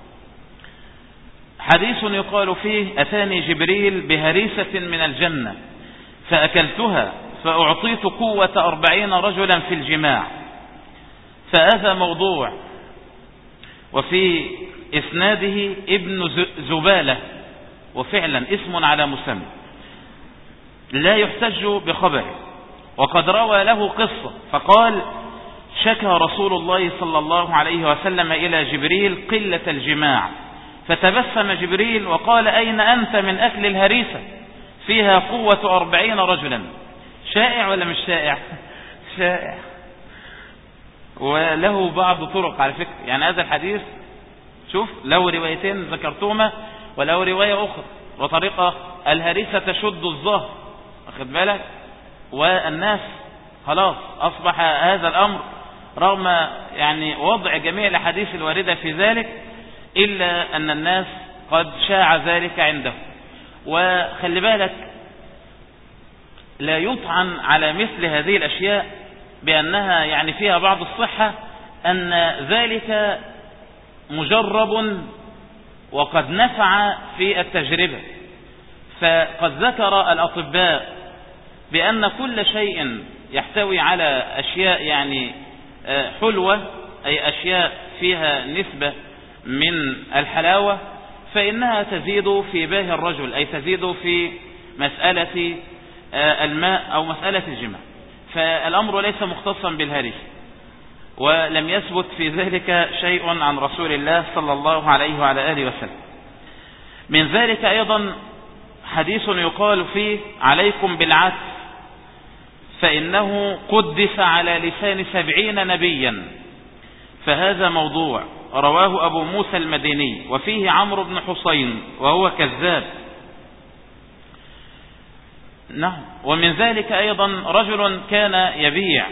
حديث يقال فيه: أتاني جبريل بهريسة من الجنة فأكلتها فأعطيت قوة أربعين رجلا في الجماع. فهذا موضوع. وفي إسناده ابن زبالة، وفعلا اسم على مسمى، لا يحتج بخبره، وقد روى له قصة فقال: شكى رسول الله صلى الله عليه وسلم إلى جبريل قلة الجماع، فتبسم جبريل وقال: أين أنت من أكل الهريسة فيها قوة أربعين رجلا؟ شائع ولا مش شائع؟ شائع، وله بعض طرق على فكرة. يعني هذا الحديث شوف له روايتين ذكرتهما، وله رواية أخرى وطريقة الهريسة تشد الظهر، أخذ بالك؟ والناس خلاص أصبح هذا الأمر رغم يعني وضع جميع الحديث الواردة في ذلك، إلا أن الناس قد شاع ذلك عنده. وخلي بالك لا يطعن على مثل هذه الأشياء بأنها يعني فيها بعض الصحة، أن ذلك مجرب وقد نفع في التجربة. فقد ذكر الأطباء بأن كل شيء يحتوي على أشياء يعني حلوة، أي أشياء فيها نسبة من الحلاوة، فإنها تزيد في باه الرجل، أي تزيد في مسألة الماء أو مسألة الجماع. فالأمر ليس مختصا بالهريسة، ولم يثبت في ذلك شيء عن رسول الله صلى الله عليه وعلى آله وسلم. من ذلك أيضا حديث يقال فيه: عليكم بالعدس فإنه قدس على لسان سبعين نبيا. فهذا موضوع رواه أبو موسى المديني، وفيه عمرو بن حسين وهو كذاب. نعم. ومن ذلك أيضا رجل كان يبيع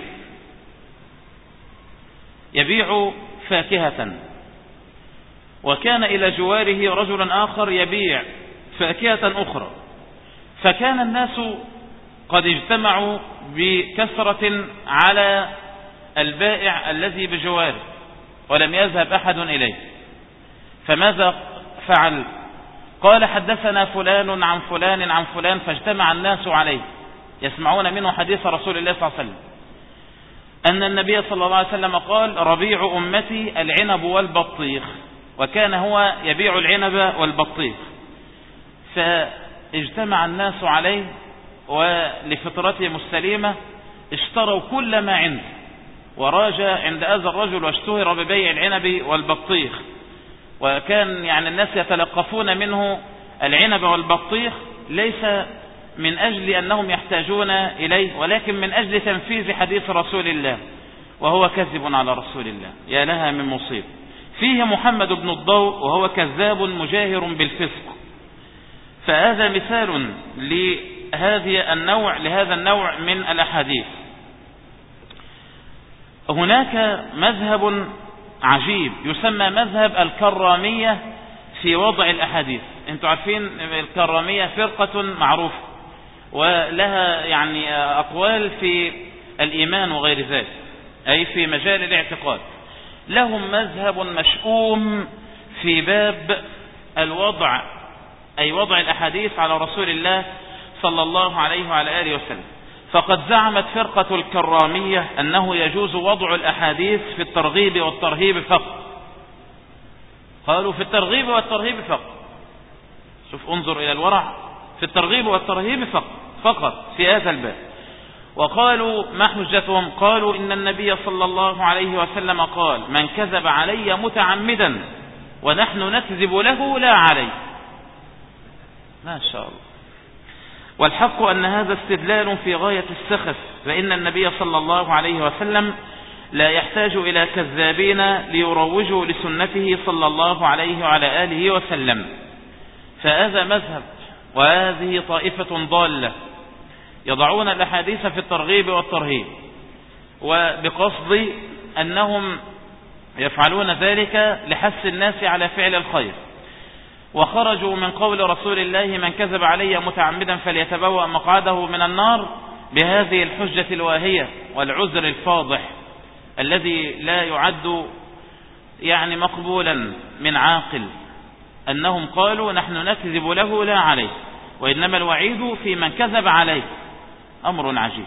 يبيع فاكهة، وكان إلى جواره رجل آخر يبيع فاكهة أخرى، فكان الناس قد اجتمعوا بكثرة على البائع الذي بجواره ولم يذهب أحد إليه. فماذا فعل؟ قال: حدثنا فلان عن فلان عن فلان، فاجتمع الناس عليه يسمعون منه حديث رسول الله صلى الله عليه وسلم أن النبي صلى الله عليه وسلم قال: ربيع أمتي العنب والبطيخ، وكان هو يبيع العنب والبطيخ. فاجتمع الناس عليه، ولفطرتهم السليمة اشتروا كل ما عنده، وراجع عند هذا الرجل واشتهر ببيع العنب والبطيخ، وكان يعني الناس يتلقفون منه العنب والبطيخ ليس من أجل أنهم يحتاجون إليه، ولكن من أجل تنفيذ حديث رسول الله، وهو كذب على رسول الله. يا لها من مصيب. فيه محمد بن الضوء وهو كذاب مجاهر بالفسق. فهذا مثال لهذه النوع لهذا النوع من الأحاديث. هناك مذهب عجيب يسمى مذهب الكرامية في وضع الأحاديث. انتوا عارفين الكرامية فرقة معروفة ولها يعني أقوال في الإيمان وغير ذلك، أي في مجال الاعتقاد. لهم مذهب مشؤوم في باب الوضع، أي وضع الأحاديث على رسول الله صلى الله عليه وعلى آله وسلم. فقد زعمت فرقة الكرامية أنه يجوز وضع الأحاديث في الترغيب والترهيب فقط. قالوا في الترغيب والترهيب فقط. شوف انظر إلى الورع، في الترغيب والترهيب فقط فقط في هذا الباب. وقالوا ما حجتهم؟ قالوا إن النبي صلى الله عليه وسلم قال: من كذب علي متعمدا ونحن نكذب له لا عليه. ما شاء الله. والحق أن هذا استدلال في غاية السخف، فإن النبي صلى الله عليه وسلم لا يحتاج إلى كذابين ليروجوا لسنته صلى الله عليه وعلى آله وسلم. فهذا مذهب وهذه طائفة ضالة يضعون الأحاديث في الترغيب والترهيب، وبقصد أنهم يفعلون ذلك لحث الناس على فعل الخير، وخرجوا من قول رسول الله من كذب علي متعمدا فليتبوأ مقعده من النار بهذه الحجة الواهية والعذر الفاضح الذي لا يعد يعني مقبولا من عاقل، أنهم قالوا نحن نكذب له لا عليه، وإنما الوعيد في من كذب عليه. أمر عجيب.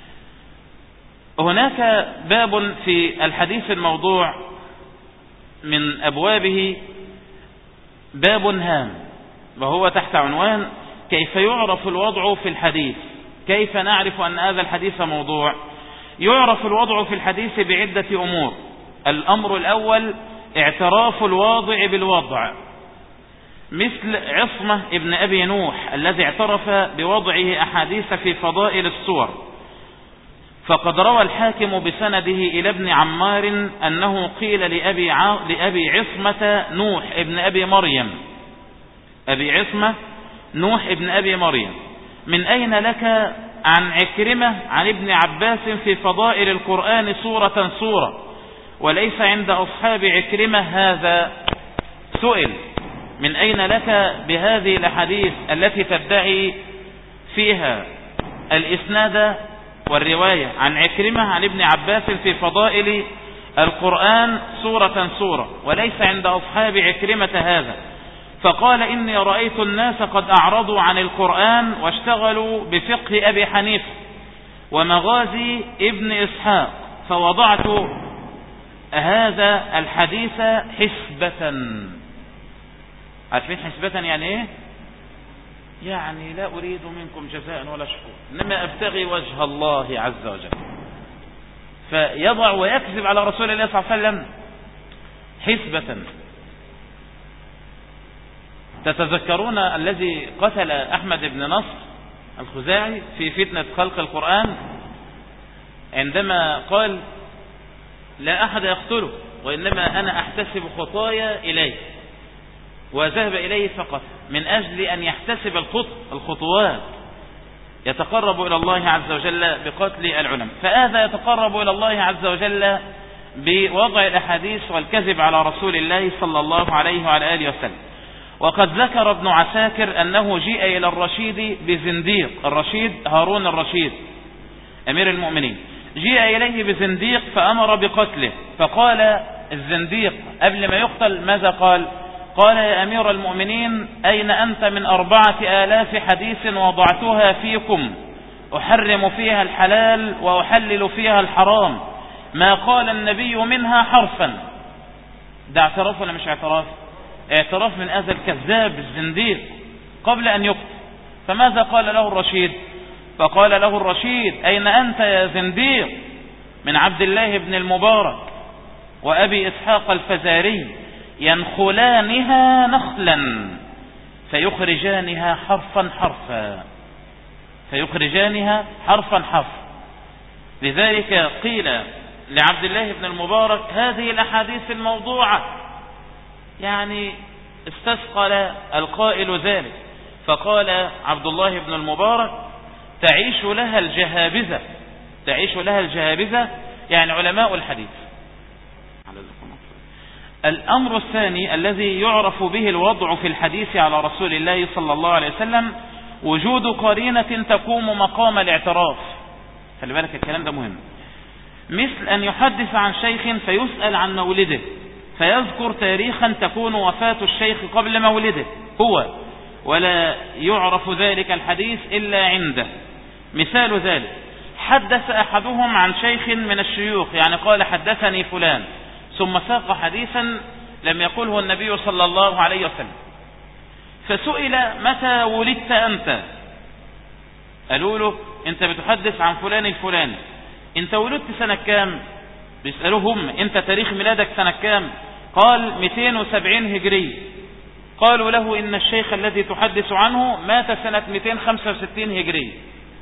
هناك باب في الحديث الموضوع من أبوابه باب هام، وهو تحت عنوان كيف يعرف الوضع في الحديث. كيف نعرف أن هذا الحديث موضوع؟ يعرف الوضع في الحديث بعدة أمور. الأمر الأول اعتراف الواضع بالوضع، مثل عصمة ابن أبي نوح الذي اعترف بوضعه أحاديث في فضائل السور، فقد روى الحاكم بسنده إلى ابن عمار أنه قيل لأبي, ع... لأبي عصمة نوح ابن أبي مريم أبي عصمة نوح ابن أبي مريم من أين لك عن عكرمة عن ابن عباس في فضائل القرآن سورة سورة وليس عند أصحاب عكرمة هذا؟ سئل من أين لك بهذه الأحاديث التي تدعي فيها الإسناد والرواية عن عكرمة عن ابن عباس في فضائل القرآن سورة سورة وليس عند أصحاب عكرمة هذا؟ فقال إني رأيت الناس قد أعرضوا عن القرآن واشتغلوا بفقه أبي حنيفة ومغازي ابن إسحاق، فوضعت هذا الحديث حسبة. عارفين حسبة يعني ايه؟ يعني لا أريد منكم جزاء ولا شكور، إنما أبتغي وجه الله عز وجل. فيضع ويكذب على رسول الله صلى الله عليه وسلم حسبة. تتذكرون الذي قتل أحمد بن نصر الخزاعي في فتنة خلق القرآن عندما قال لا أحد يقتله وإنما أنا أحتسب خطايا إليه، وذهب إليه فقط من أجل أن يحتسب الخطوات يتقرب إلى الله عز وجل بقتل العلماء. فهذا يتقرب إلى الله عز وجل بوضع الأحاديث والكذب على رسول الله صلى الله عليه وعلى آله وسلم. وقد ذكر ابن عساكر أنه جيء إلى الرشيد بزنديق، الرشيد هارون الرشيد أمير المؤمنين، جيء إليه بزنديق فأمر بقتله، فقال الزنديق قبل ما يقتل ماذا قال؟ قال يا أمير المؤمنين أين أنت من أربعة آلاف حديث وضعتها فيكم أحرم فيها الحلال وأحلل فيها الحرام، ما قال النبي منها حرفا. ده اعتراف ولا مش اعتراف؟ اعتراف من هذا الكذاب الزنديق قبل أن يقتل. فماذا قال له الرشيد؟ فقال له الرشيد أين أنت يا زنديق من عبد الله بن المبارك وأبي إسحاق الفزاري ينخلانها نخلا فيخرجانها حرفا حرفا فيخرجانها حرفا حرفا. لذلك قيل لعبد الله بن المبارك هذه الأحاديث الموضوعة، يعني استثقل القائل ذلك، فقال عبد الله بن المبارك تعيش لها الجهابذة، تعيش لها الجهابذة يعني علماء الحديث. الأمر الثاني الذي يعرف به الوضع في الحديث على رسول الله صلى الله عليه وسلم وجود قرينة تقوم مقام الاعتراف. خلي بالك الكلام ده مهم. مثل أن يحدث عن شيخ فيسأل عن مولده فيذكر تاريخا تكون وفاة الشيخ قبل مولده هو، ولا يعرف ذلك الحديث إلا عنده. مثال ذلك حدث أحدهم عن شيخ من الشيوخ، يعني قال حدثني فلان، ثم ساق حديثا لم يقله النبي صلى الله عليه وسلم، فسئل متى ولدت أنت؟ قالوا له أنت بتحدث عن فلان الفلاني، أنت ولدت سنة كام؟ بيسألوهم أنت تاريخ ميلادك سنة كام؟ قال مئتين وسبعين هجري. قالوا له إن الشيخ الذي تحدث عنه مات سنة مئتين وخمسة وستين هجرية.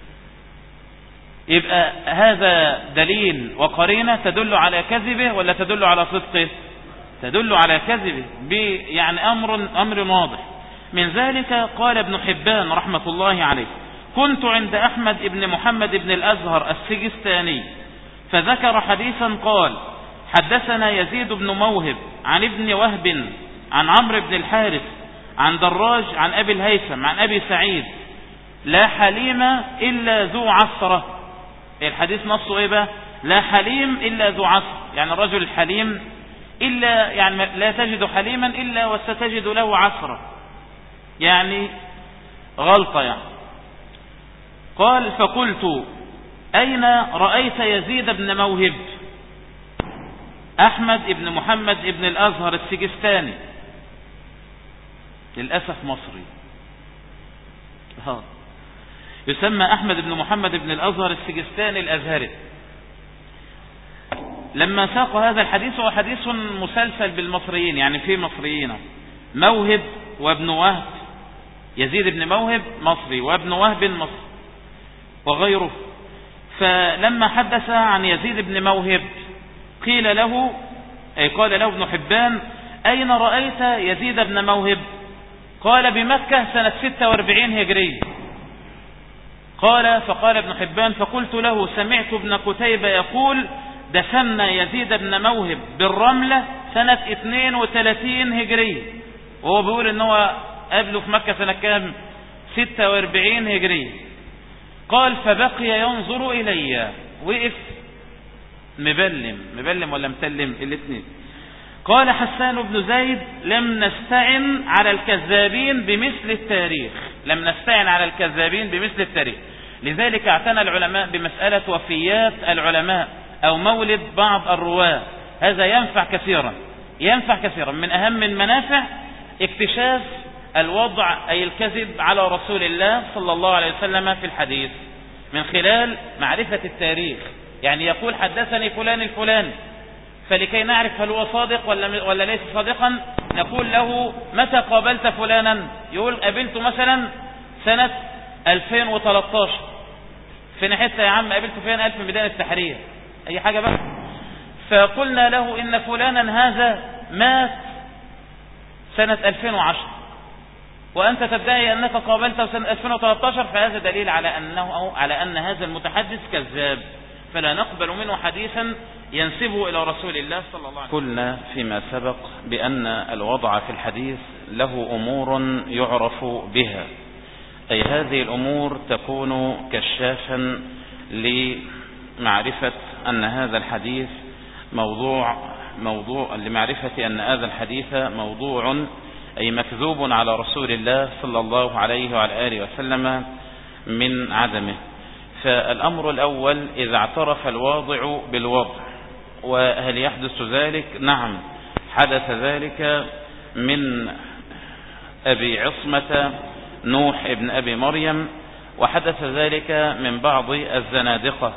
يبقى هذا دليل وقرينة تدل على كذبه ولا تدل على صدقه؟ تدل على كذبه، يعني أمر, أمر واضح. من ذلك قال ابن حبان رحمة الله عليه: كنت عند أحمد بن محمد بن الأزهر السجستاني فذكر حديثا قال: حدثنا يزيد بن موهب عن ابن وهب عن عمرو بن الحارث عن دراج عن أبي الهيثم عن أبي سعيد: لا حليم إلا ذو عسرة. الحديث نصه إيه بقى؟ لا حليم إلا ذو عسر، يعني الرجل الحليم إلا يعني لا تجد حليما إلا وستجد له عسرة، يعني غلطة يعني. قال: فقلت: أين رأيت يزيد بن موهب؟ أحمد بن محمد بن الأزهر السجستاني، للأسف مصري، ها يسمى أحمد بن محمد بن الأزهر السجستاني الأزهري. لما ساق هذا الحديث، هو حديث مسلسل بالمصريين، يعني في مصريين، موهب وابن وهب، يزيد بن موهب مصري وابن وهب مصري وغيره. فلما حدث عن يزيد بن موهب قيل له، أي قال له ابن حبان: أين رأيت يزيد بن موهب؟ قال: بمكة سنة ستة وأربعين هجرية. قال: فقال ابن حبان: فقلت له: سمعت ابن قتيبة يقول: دفن يزيد بن موهب بالرملة سنة اثنين وثلاثين هجرية، وهو بيقول ان هو قبله في مكة سنة كام؟ ستة وأربعين هجرية. قال: فبقي ينظر إلي، وقف مبلم، مبلم ولا متلم الاثنين. قال حسان بن زيد: لم نستعن على الكذابين بمثل التاريخ، لم نستعن على الكذابين بمثل التاريخ. لذلك اعتنى العلماء بمسألة وفيات العلماء أو مولد بعض الرواة، هذا ينفع كثيرا، ينفع كثيرا. من أهم المنافع اكتشاف الوضع أي الكذب على رسول الله صلى الله عليه وسلم في الحديث من خلال معرفة التاريخ. يعني يقول: حدثني فلان الفلاني، فلكي نعرف هل هو صادق ولا ولا ليس صادقا نقول له: متى قابلت فلانا؟ يقول: قابلته مثلا سنة ألفين وثلاثة عشر. فين حتى يا عم قابلته فين؟ ألف ميدان التحرير، أي حاجة بقى. فقلنا له: إن فلانا هذا مات سنة ألفين وعشرة وأنت تدعي أنك قابلته سنة ألفين وثلاثة عشر، فهذا دليل على أنه على أن هذا المتحدث كذاب، فلا نقبل منه حديثا ينسبه إلى رسول الله صلى الله عليه وسلم. قلنا فيما سبق بأن الوضع في الحديث له أمور يعرف بها، أي هذه الأمور تكون كشافا لمعرفة أن هذا الحديث موضوع موضوع لمعرفة أن هذا الحديث موضوع أي مكذوب على رسول الله صلى الله عليه وعلى آله وسلم من عدمه. فالأمر الأول: إذا اعترف الواضع بالوضع، وهل يحدث ذلك؟ نعم، حدث ذلك من أبي عصمة نوح ابن أبي مريم، وحدث ذلك من بعض الزنادقة.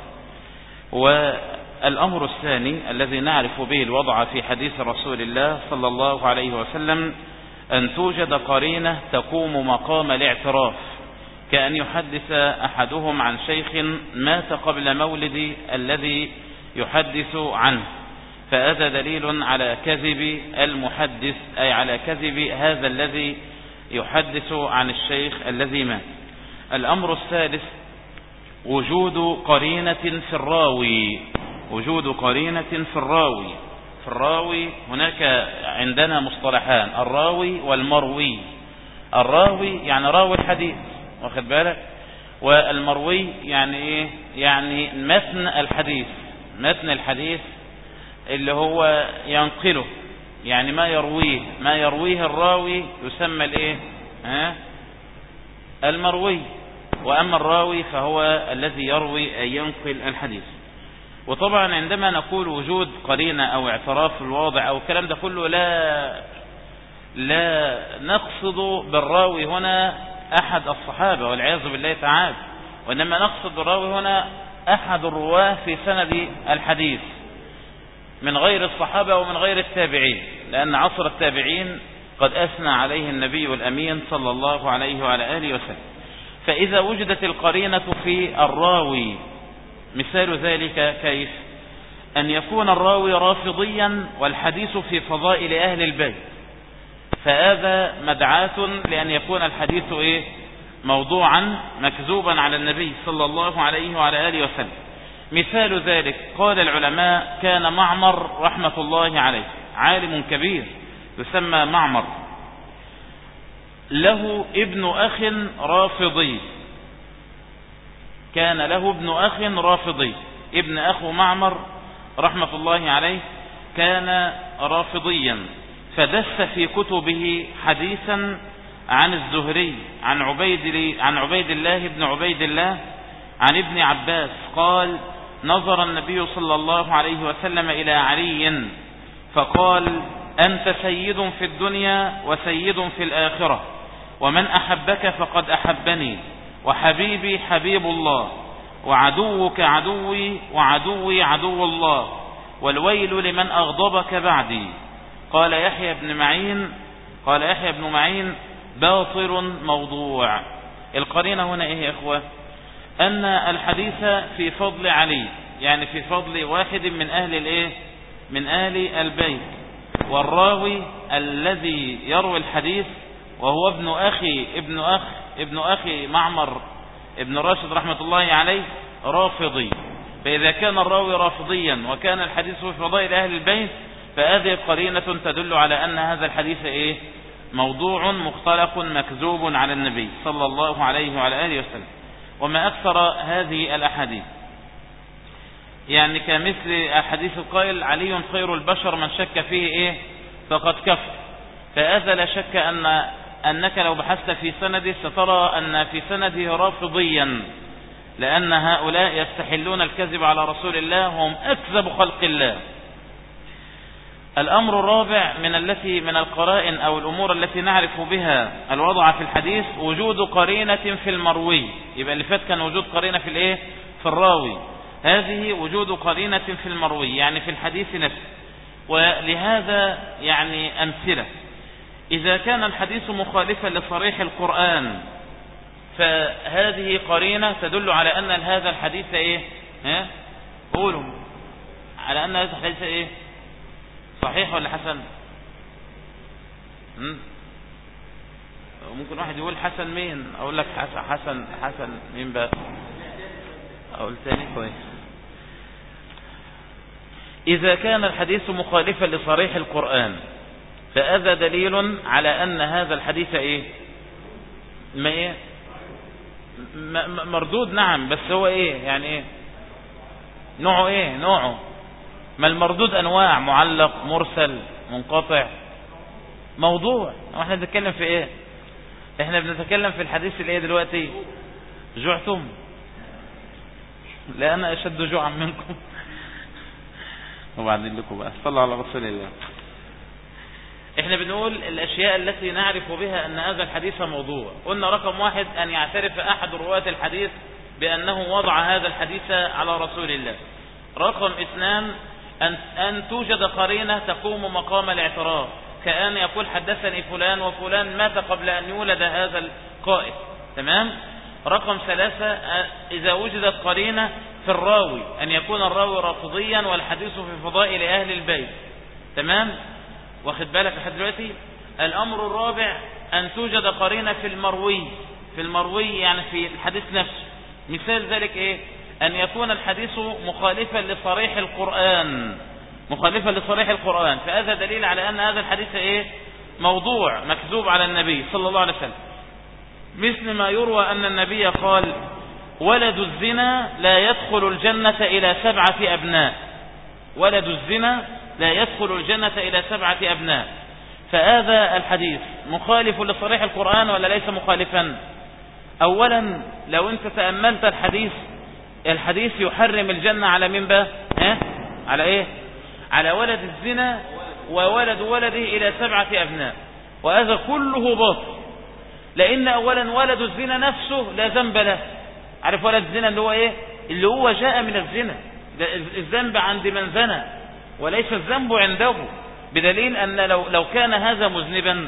والأمر الثاني الذي نعرف به الوضع في حديث رسول الله صلى الله عليه وسلم أن توجد قرينة تقوم مقام الاعتراف، كأن يحدث أحدهم عن شيخ مات قبل مولد الذي يحدث عنه، فهذا دليل على كذب المحدث، أي على كذب هذا الذي يحدث عن الشيخ الذي مات. الأمر الثالث: وجود قرينة في الراوي، وجود قرينة في الراوي. في الراوي هناك عندنا مصطلحان: الراوي والمروي. الراوي يعني راوي الحديث، واخد بالك، والمروي يعني ايه؟ يعني متن الحديث، متن الحديث اللي هو ينقله، يعني ما يرويه ما يرويه الراوي يسمى الايه؟ ها؟ المروي. واما الراوي فهو الذي يروي أي ينقل الحديث. وطبعا عندما نقول وجود قرينة او اعتراف الواضع او الكلام ده كله، لا لا نقصد بالراوي هنا احد الصحابة والعياذ بالله تعالى، وانما نقصد بالراوي هنا احد الرواه في سند الحديث من غير الصحابة ومن غير التابعين، لان عصر التابعين قد أثنى عليه النبي الأمين صلى الله عليه وعلى آله وسلم. فإذا وجدت القرينة في الراوي، مثال ذلك كيف؟ أن يكون الراوي رافضيا والحديث في فضائل أهل البيت، فهذا مدعاة لأن يكون الحديث إيه؟ موضوعا مكذوبا على النبي صلى الله عليه وعلى آله وسلم. مثال ذلك قال العلماء كان معمر رحمة الله عليه عالم كبير يسمى معمر، له ابن أخ رافضي، كان له ابن أخ رافضي، ابن أخو معمر رحمة الله عليه كان رافضيا، فدس في كتبه حديثا عن الزهري عن عبيد, عن عبيد الله بن عبيد الله عن ابن عباس قال نظر النبي صلى الله عليه وسلم إلى علي فقال أنت سيد في الدنيا وسيد في الآخرة، ومن أحبك فقد أحبني، وحبيبي حبيب الله، وعدوك عدوي، وعدوي عدو الله، والويل لمن أغضبك بعدي. قال يحيى بن معين قال يحيى بن معين باطل موضوع. القرينة هنا إيه يا إخوة؟ أن الحديث في فضل علي، يعني في فضل واحد من أهل الإيه؟ من أهل البيت، والراوي الذي يروي الحديث وهو ابن أخي ابن أخ ابن أخي معمر ابن راشد رحمة الله عليه رافضي. فإذا كان الراوي رافضيا وكان الحديث في فضائل أهل البيت فهذه قرينة تدل على أن هذا الحديث إيه؟ موضوع مختلق مكذوب على النبي صلى الله عليه وعلى آله وسلم. وما أكثر هذه الأحاديث، يعني كمثل حديث القائل علي خير البشر من شك فيه إيه؟ فقد كفر. فهذا لا شك أن أنك لو بحثت في سنده سترى أن في سنده رافضيا، لأن هؤلاء يستحلون الكذب على رسول الله وهم أكذب خلق الله. الأمر الرابع من التي من القرائن أو الأمور التي نعرف بها الوضع في الحديث وجود قرينة في المروي. يبقى اللي فات كان وجود قرينة في الإيه؟ في الراوي. هذه وجود قرينة في المروي يعني في الحديث نفسه. ولهذا يعني أمثلة: إذا كان الحديث مخالفا لصريح القرآن فهذه قرينة تدل على أن هذا الحديث إيه؟ ها؟ قولوا على أن هذا الحديث إيه؟ صحيح ولا حسن؟ ممكن واحد يقول حسن مين؟ أقول لك حسن حسن حسن مين بقى؟ أقول تاني كويس. إذا كان الحديث مخالفا لصريح القرآن فهذا دليل على أن هذا الحديث إيه؟ ما إيه؟ مردود. نعم، بس هو إيه؟ يعني إيه؟ نوعه إيه؟ نوعه ما المردود أنواع: معلق، مرسل، منقطع، موضوع. احنا بنتكلم في إيه؟ احنا بنتكلم في الحديث اللي إيه دلوقتي؟ جوعتم؟ لا أنا أشد جوعا منكم. وبعدين لكم بقى صلوا على رسول الله. احنا بنقول الاشياء التي نعرف بها ان هذا الحديث موضوع. قلنا رقم واحد ان يعترف احد رواة الحديث بانه وضع هذا الحديث على رسول الله. رقم اثنان ان, أن توجد قرينة تقوم مقام الاعتراف، كأن يقول حدثني فلان وفلان مات قبل ان يولد هذا القائد. تمام. رقم ثلاثة اذا وجدت قرينة في الراوي ان يكون الراوي رافضيا والحديث في فضائل اهل البيت. تمام. واخد بالك لحد دلوقتي؟ الامر الرابع ان توجد قرينة في المروي في المروي يعني في الحديث نفسه. مثال ذلك ايه؟ ان يكون الحديث مخالفا لصريح القرآن مخالفا لصريح القرآن فهذا دليل على ان هذا الحديث ايه؟ موضوع مكذوب على النبي صلى الله عليه وسلم. مثل ما يروى ان النبي قال ولد الزنا لا يدخل الجنة الى سبعة ابناء ولد الزنا لا يدخل الجنة إلى سبعة أبناء. فهذا الحديث مخالف لصريح القرآن ولا ليس مخالفا؟ أولا لو أنت تأملت الحديث الحديث يحرم الجنة على من بقى؟ ها؟ على إيه؟ على ولد الزنا وولد ولده إلى سبعة أبناء، وهذا كله باطل. لأن أولا ولد الزنا نفسه لا ذنب له. عارف ولد الزنا اللي هو إيه؟ اللي هو جاء من الزنا. الذنب عند من زنى وليس الذنب عنده، بدليل أن لو, لو كان هذا مذنبا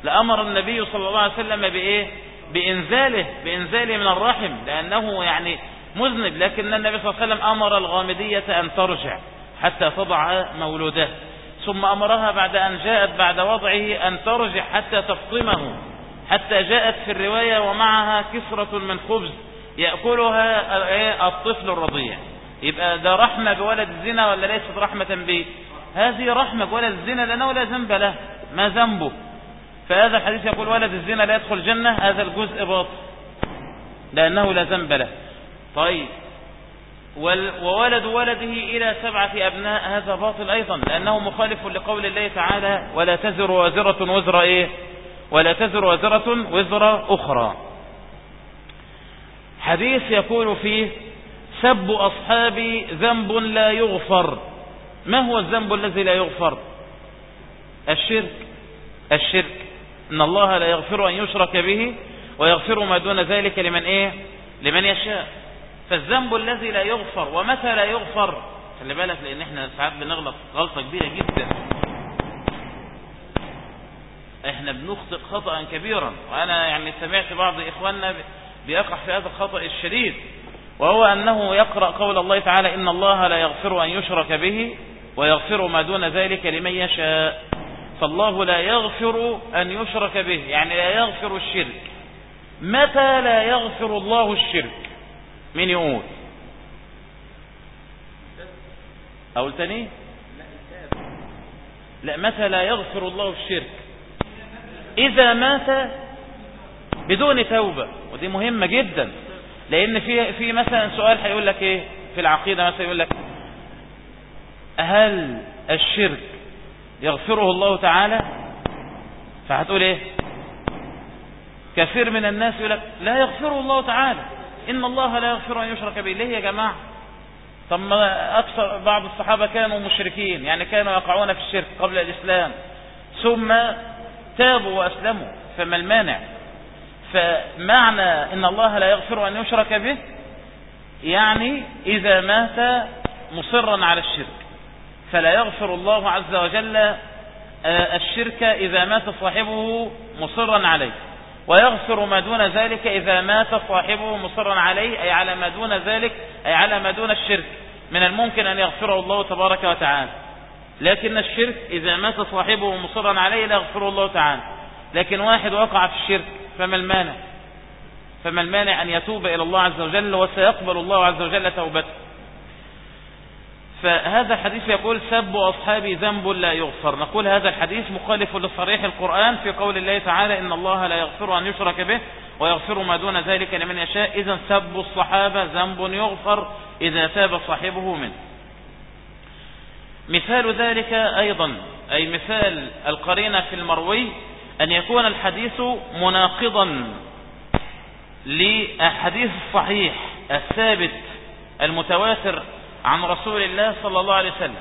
لأمر النبي صلى الله عليه وسلم بإيه؟ بإنزاله بإنزاله من الرحم، لأنه يعني مذنب، لكن النبي صلى الله عليه وسلم أمر الغامدية أن ترجع حتى تضع مولوده، ثم أمرها بعد أن جاءت بعد وضعه أن ترجع حتى تفطمه، حتى جاءت في الرواية ومعها كسرة من خبز يأكلها الطفل الرضيع. يبقى ده رحمة بولد الزنا ولا ليست رحمة به؟ هذه رحمة بولد الزنا لأنه لا ذنب له، ما ذنبه. فهذا الحديث يقول ولد الزنا لا يدخل الجنة، هذا الجزء باطل لأنه لا ذنب له. طيب وولد ولده إلى سبعة أبناء، هذا باطل أيضا لأنه مخالف لقول الله تعالى ولا تزر وازرة وزر إيه؟ ولا تزر وازرة وزر أخرى. حديث يقول فيه سب أصحابي ذنب لا يغفر. ما هو الذنب الذي لا يغفر؟ الشرك. الشرك إن الله لا يغفر أن يشرك به ويغفر ما دون ذلك لمن إيه؟ لمن يشاء. فالذنب الذي لا يغفر، ومتى لا يغفر؟ خلي بالك لأن احنا ساعات بنغلط غلطة كبيرة جدا، احنا بنخطئ خطأ كبيرا، وأنا يعني سمعت بعض إخواننا بيقع في هذا الخطأ الشديد، وهو أنه يقرأ قول الله تعالى إن الله لا يغفر أن يشرك به ويغفر ما دون ذلك لمن يشاء. فالله لا يغفر أن يشرك به، يعني لا يغفر الشرك. متى لا يغفر الله الشرك؟ من يقول؟ أقول تاني؟ لا، متى لا يغفر الله الشرك؟ إذا مات بدون توبة، ودي مهمة جدا، لأن في في مثلا سؤال هيقول لك إيه في العقيدة، مثلا يقول لك هل الشرك يغفره الله تعالى؟ فهتقول إيه؟ كثير من الناس يقول لك لا يغفره الله تعالى، إن الله لا يغفر أن يشرك به. ليه يا جماعة؟ طب ما أكثر بعض الصحابة كانوا مشركين، يعني كانوا يقعون في الشرك قبل الإسلام ثم تابوا وأسلموا، فما المانع؟ فمعنى إن الله لا يغفر أن يشرك به يعني إذا مات مصرا على الشرك، فلا يغفر الله عز وجل الشرك إذا مات صاحبه مصرا عليه، ويغفر ما دون ذلك إذا مات صاحبه مصرا عليه، أي على ما دون ذلك، أي على ما دون الشرك من الممكن أن يغفره الله تبارك وتعالى. لكن الشرك إذا مات صاحبه مصرا عليه لا يغفره الله تعالى. لكن واحد وقع في الشرك فما المانع؟ فما المانع أن يتوب إلى الله عز وجل، وسيقبل الله عز وجل توبته. فهذا الحديث يقول سب أصحابي ذنب لا يغفر. نقول هذا الحديث مخالف لصريح القرآن في قول الله تعالى إن الله لا يغفر أن يشرك به ويغفر ما دون ذلك لمن يشاء. إذن سب الصحابة ذنب يغفر إذا تاب صاحبه منه. مثال ذلك أيضا، أي مثال القرينة في المروي، أن يكون الحديث مناقضا للحديث الصحيح الثابت المتواتر عن رسول الله صلى الله عليه وسلم،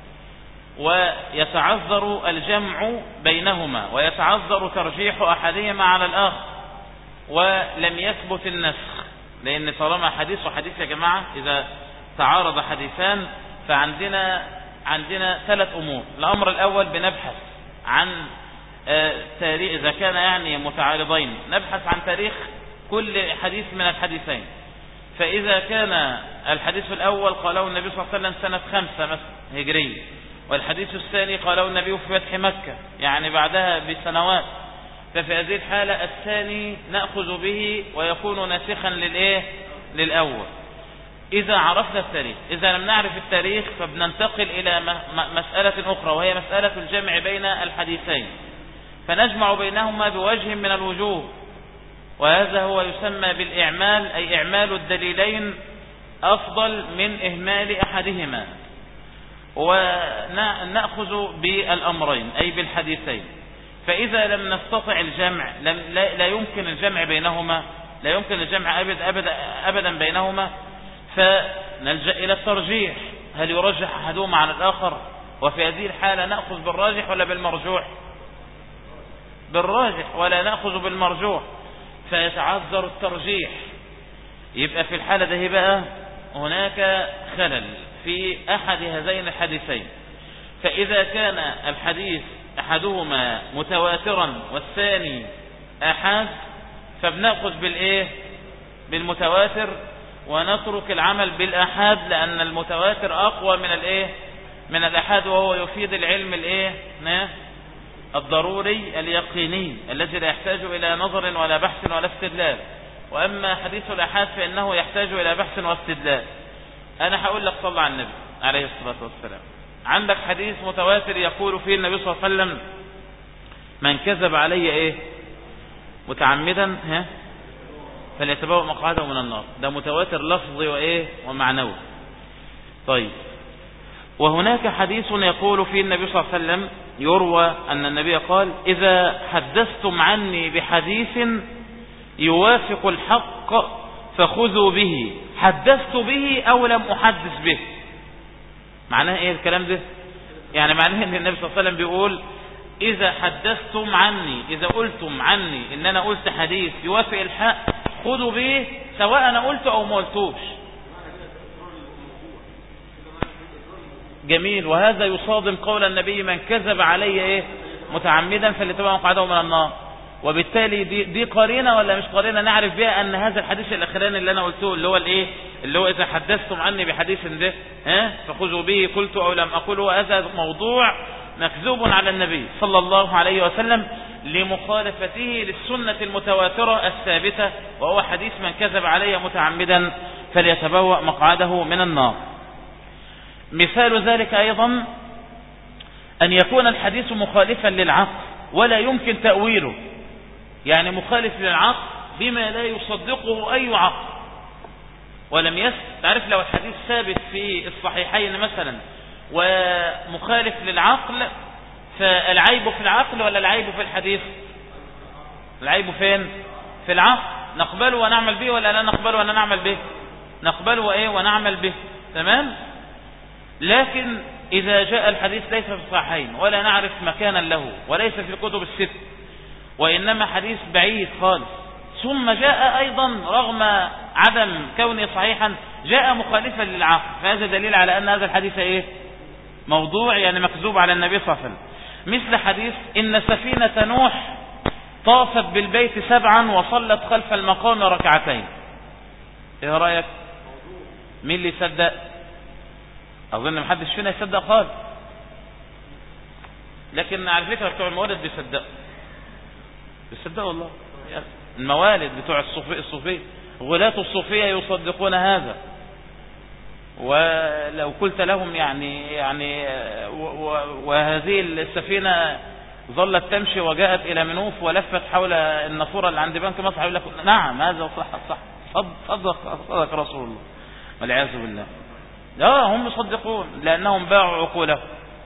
ويتعذر الجمع بينهما ويتعذر ترجيح أحدهما على الآخر، ولم يثبت النسخ. لأن طالما حديث وحديث يا جماعة إذا تعارض حديثان فعندنا عندنا ثلاث أمور. الأمر الأول بنبحث عن تاريخ، إذا كان يعني متعارضين نبحث عن تاريخ كل حديث من الحديثين. فإذا كان الحديث الأول قاله النبي صلى الله عليه وسلم سنة خمسة مثلا هجرية، والحديث الثاني قاله النبي في فتح مكة يعني بعدها بسنوات، ففي هذه الحالة الثاني نأخذ به ويكون ناسخا للإيه؟ للأول إذا عرفنا التاريخ. إذا لم نعرف التاريخ فبننتقل إلى مسألة أخرى، وهي مسألة الجمع بين الحديثين، فنجمع بينهما بوجه من الوجوه، وهذا هو يسمى بالإعمال، أي إعمال الدليلين أفضل من إهمال أحدهما، ونأخذ بالأمرين أي بالحديثين. فإذا لم نستطع الجمع، لم لا, لا يمكن الجمع بينهما، لا يمكن الجمع أبد أبدا, أبدا بينهما، فنلجأ إلى الترجيح، هل يرجح أحدهما عن الآخر؟ وفي هذه الحالة نأخذ بالراجح ولا بالمرجوح؟ بالراجح، ولا نأخذ بالمرجوح، فيتعذر الترجيح. يبقى في الحالة ده بقى هناك خلل في أحد هذين الحديثين. فإذا كان الحديث أحدهما متواترا والثاني آحاد فبنأخذ بالإيه بالمتواتر ونترك العمل بالآحاد، لأن المتواتر أقوى من الإيه من الآحاد، وهو يفيد العلم الإيه الضروري اليقيني الذي لا يحتاج إلى نظر ولا بحث ولا استدلال. وأما حديث الآحاد فإنه يحتاج إلى بحث واستدلال. أنا هقول لك صلى على النبي عليه الصلاة والسلام. عندك حديث متواتر يقول فيه النبي صلى الله عليه وسلم من كذب علي إيه متعمدا ها فليتبوأ مقعده من النار. ده متواتر لفظي وإيه ومعنوي. طيب، وهناك حديث يقول فيه النبي صلى الله عليه وسلم يروى أن النبي قال إذا حدثتم عني بحديث يوافق الحق فخذوا به، حدثت به أو لم أحدث به. معناه إيه الكلام ده؟ يعني معناه أن النبي صلى الله عليه وسلم بيقول إذا حدثتم عني، إذا قلتم عني إن أنا قلت حديث يوافق الحق خذوا به، سواء أنا قلته أو ما قلتوش. جميل. وهذا يصادم قول النبي من كذب علي إيه متعمدا فليتبوأ مقعده من النار. وبالتالي دي, دي قرينة ولا مش قرينة نعرف بها أن هذا الحديث الأخراني اللي أنا قلته اللي هو الإيه اللي هو إذا حدثتم عني بحديث ده ها فخذوا به قلت أو لم أقوله، هذا موضوع مكذوب على النبي صلى الله عليه وسلم لمخالفته للسنة المتواترة الثابتة، وهو حديث من كذب علي متعمدا فليتبوأ مقعده من النار. مثال ذلك أيضا أن يكون الحديث مخالفا للعقل ولا يمكن تأويله، يعني مخالف للعقل بما لا يصدقه أي عقل ولم يثبت. تعرف لو الحديث ثابت في الصحيحين مثلا ومخالف للعقل فالعيب في العقل ولا العيب في الحديث؟ العيب فين؟ في العقل. نقبله ونعمل به ولا لا نقبله ولا نعمل به؟ نقبله وإيه ونعمل به. تمام. لكن إذا جاء الحديث ليس في الصحيحين ولا نعرف مكانا له وليس في الكتب الست وإنما حديث بعيد خالص، ثم جاء أيضا رغم عدم كونه صحيحا جاء مخالفا للعقل، فهذا دليل على أن هذا الحديث إيه موضوع، يعني مكذوب على النبي صلى الله عليه وسلم. مثل حديث إن سفينة نوح طافت بالبيت سبعا وصلت خلف المقام ركعتين. إيه رأيك؟ مين اللي يصدق؟ أظن محدش فينا يصدق خالص، لكن على فكرة بتوع الموالد بيصدقوا بيصدقوا والله. الموالد بتوع الصوفية الصوفية غلاة الصوفية يصدقون هذا. ولو قلت لهم يعني يعني وهذه السفينة ظلت تمشي وجاءت إلى منوف ولفت حول النافورة اللي عند بنك مصر، يقول لك نعم هذا صح صح صدق صدق رسول الله والعياذ بالله. لا هم يصدقون لأنهم باعوا عقولهم.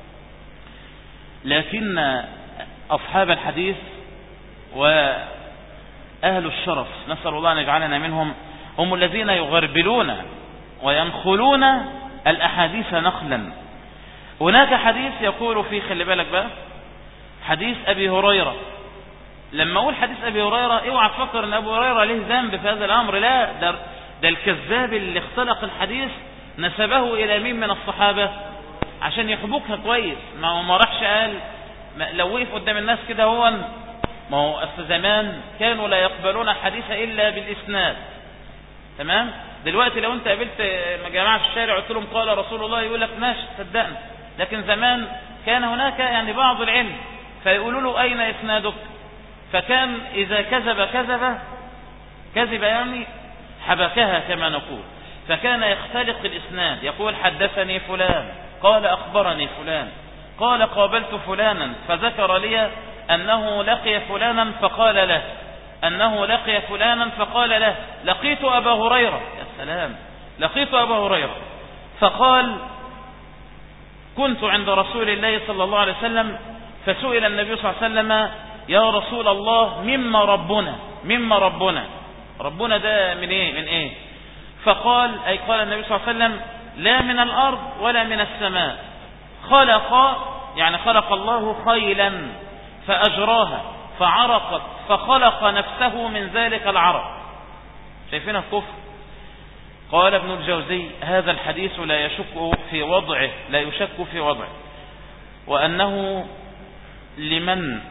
لكن أصحاب الحديث وأهل الشرف نسأل الله أن يجعلنا منهم هم الذين يغربلون وينخلون الأحاديث نخلا. هناك حديث يقول فيه، خلي بالك بقى، حديث أبي هريرة. لما أقول حديث أبي هريرة اوعى تفكر أن أبو هريرة له ذنب في هذا الأمر، لا، ده, ده الكذاب اللي اختلق الحديث نسبه إلى مين من الصحابة عشان يحبوكها كويس. ما هو ما راحش قال لو وقف قدام الناس كده هو ما هو أصل زمان كانوا لا يقبلون الحديث إلا بالإسناد. تمام. دلوقتي لو انت قابلت جماعة في الشارع قلت لهم قال رسول الله يقول لك ماشي صدقنا، لكن زمان كان هناك يعني بعض العلم فيقولوا له أين إسنادك، فكان إذا كذب كذب كذب يعني حبكها كما نقول، فكان يختلق الإسناد يقول حدثني فلان قال أخبرني فلان قال قابلت فلانا فذكر لي أنه لقي فلانا فقال له أنه لقي فلانا فقال له لقيت أبا هريرة. يا سلام، لقيت أبا هريرة فقال كنت عند رسول الله صلى الله عليه وسلم فسئل النبي صلى الله عليه وسلم يا رسول الله مما ربنا مما ربنا ربنا ده من ايه من ايه فقال أي قال النبي صلى الله عليه وسلم لا من الأرض ولا من السماء، خلق يعني خلق الله خيلا فأجراها فعرقت فخلق نفسه من ذلك العرق. شايفين الكفر؟ قال ابن الجوزي هذا الحديث لا يشك في وضعه لا يشك في وضعه وأنه لمن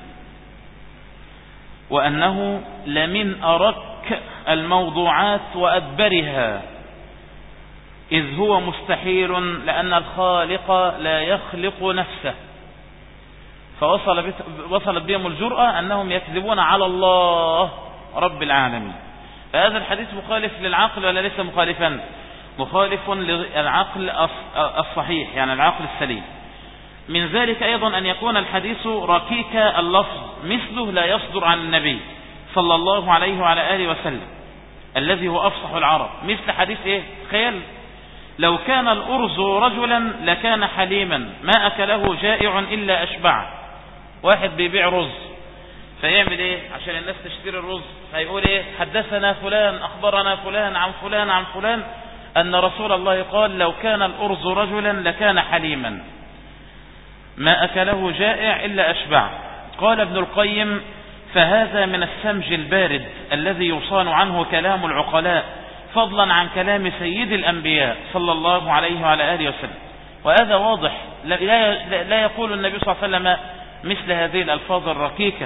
وأنه لمن أرك الموضوعات وأدبرها، إذ هو مستحيل لأن الخالق لا يخلق نفسه. فوصل وصلت بهم الجرأة أنهم يكذبون على الله رب العالمين. فهذا الحديث مخالف للعقل ولا ليس مخالفا؟ مخالف للعقل الصحيح، يعني العقل السليم. من ذلك أيضا أن يكون الحديث ركيك اللفظ، مثله لا يصدر عن النبي صلى الله عليه وعلى آله وسلم الذي هو أفصح العرب. مثل حديث إيه؟ تخيل لو كان الأرز رجلا لكان حليما ما أكله جائع إلا أشبع. واحد بيبيع رز فيعمل إيه عشان الناس تشتري الرز؟ هيقول إيه؟ حدثنا فلان أخبرنا فلان عن فلان عن فلان أن رسول الله قال لو كان الأرز رجلا لكان حليما ما أكله جائع إلا أشبع. قال ابن القيم فهذا من السمج البارد الذي يصان عنه كلام العقلاء فضلا عن كلام سيد الأنبياء صلى الله عليه وعلى آله وسلم. وهذا واضح، لا, لا يقول النبي صلى الله عليه وسلم مثل هذه الألفاظ الركيكة.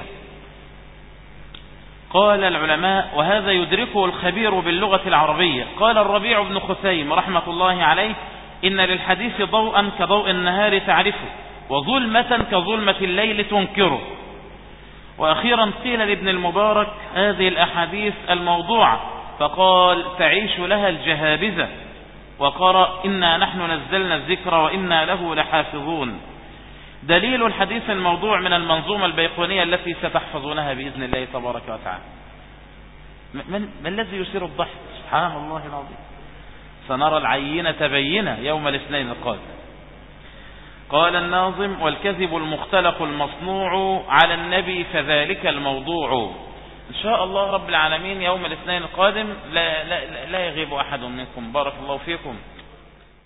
قال العلماء وهذا يدركه الخبير باللغة العربية. قال الربيع بن خثيم رحمة الله عليه إن للحديث ضوءا كضوء النهار تعرفه، وظلمة كظلمة الليل تنكره. وأخيرا قيل لابن المبارك هذه الأحاديث الموضوعة فقال تعيش لها الجهابذة، وقرأ إنا نحن نزلنا الذكر وإنا له لحافظون. دليل الحديث الموضوع من المنظومة البيقونية التي ستحفظونها بإذن الله تبارك وتعالى. من, من الذي يثير الضحك؟ سبحان الله العظيم. سنرى العينة بينة يوم الاثنين القادم. قال الناظم والكذب المختلق المصنوع على النبي فذلك الموضوع. إن شاء الله رب العالمين يوم الاثنين القادم لا, لا, لا يغيب أحد منكم. بارك الله فيكم.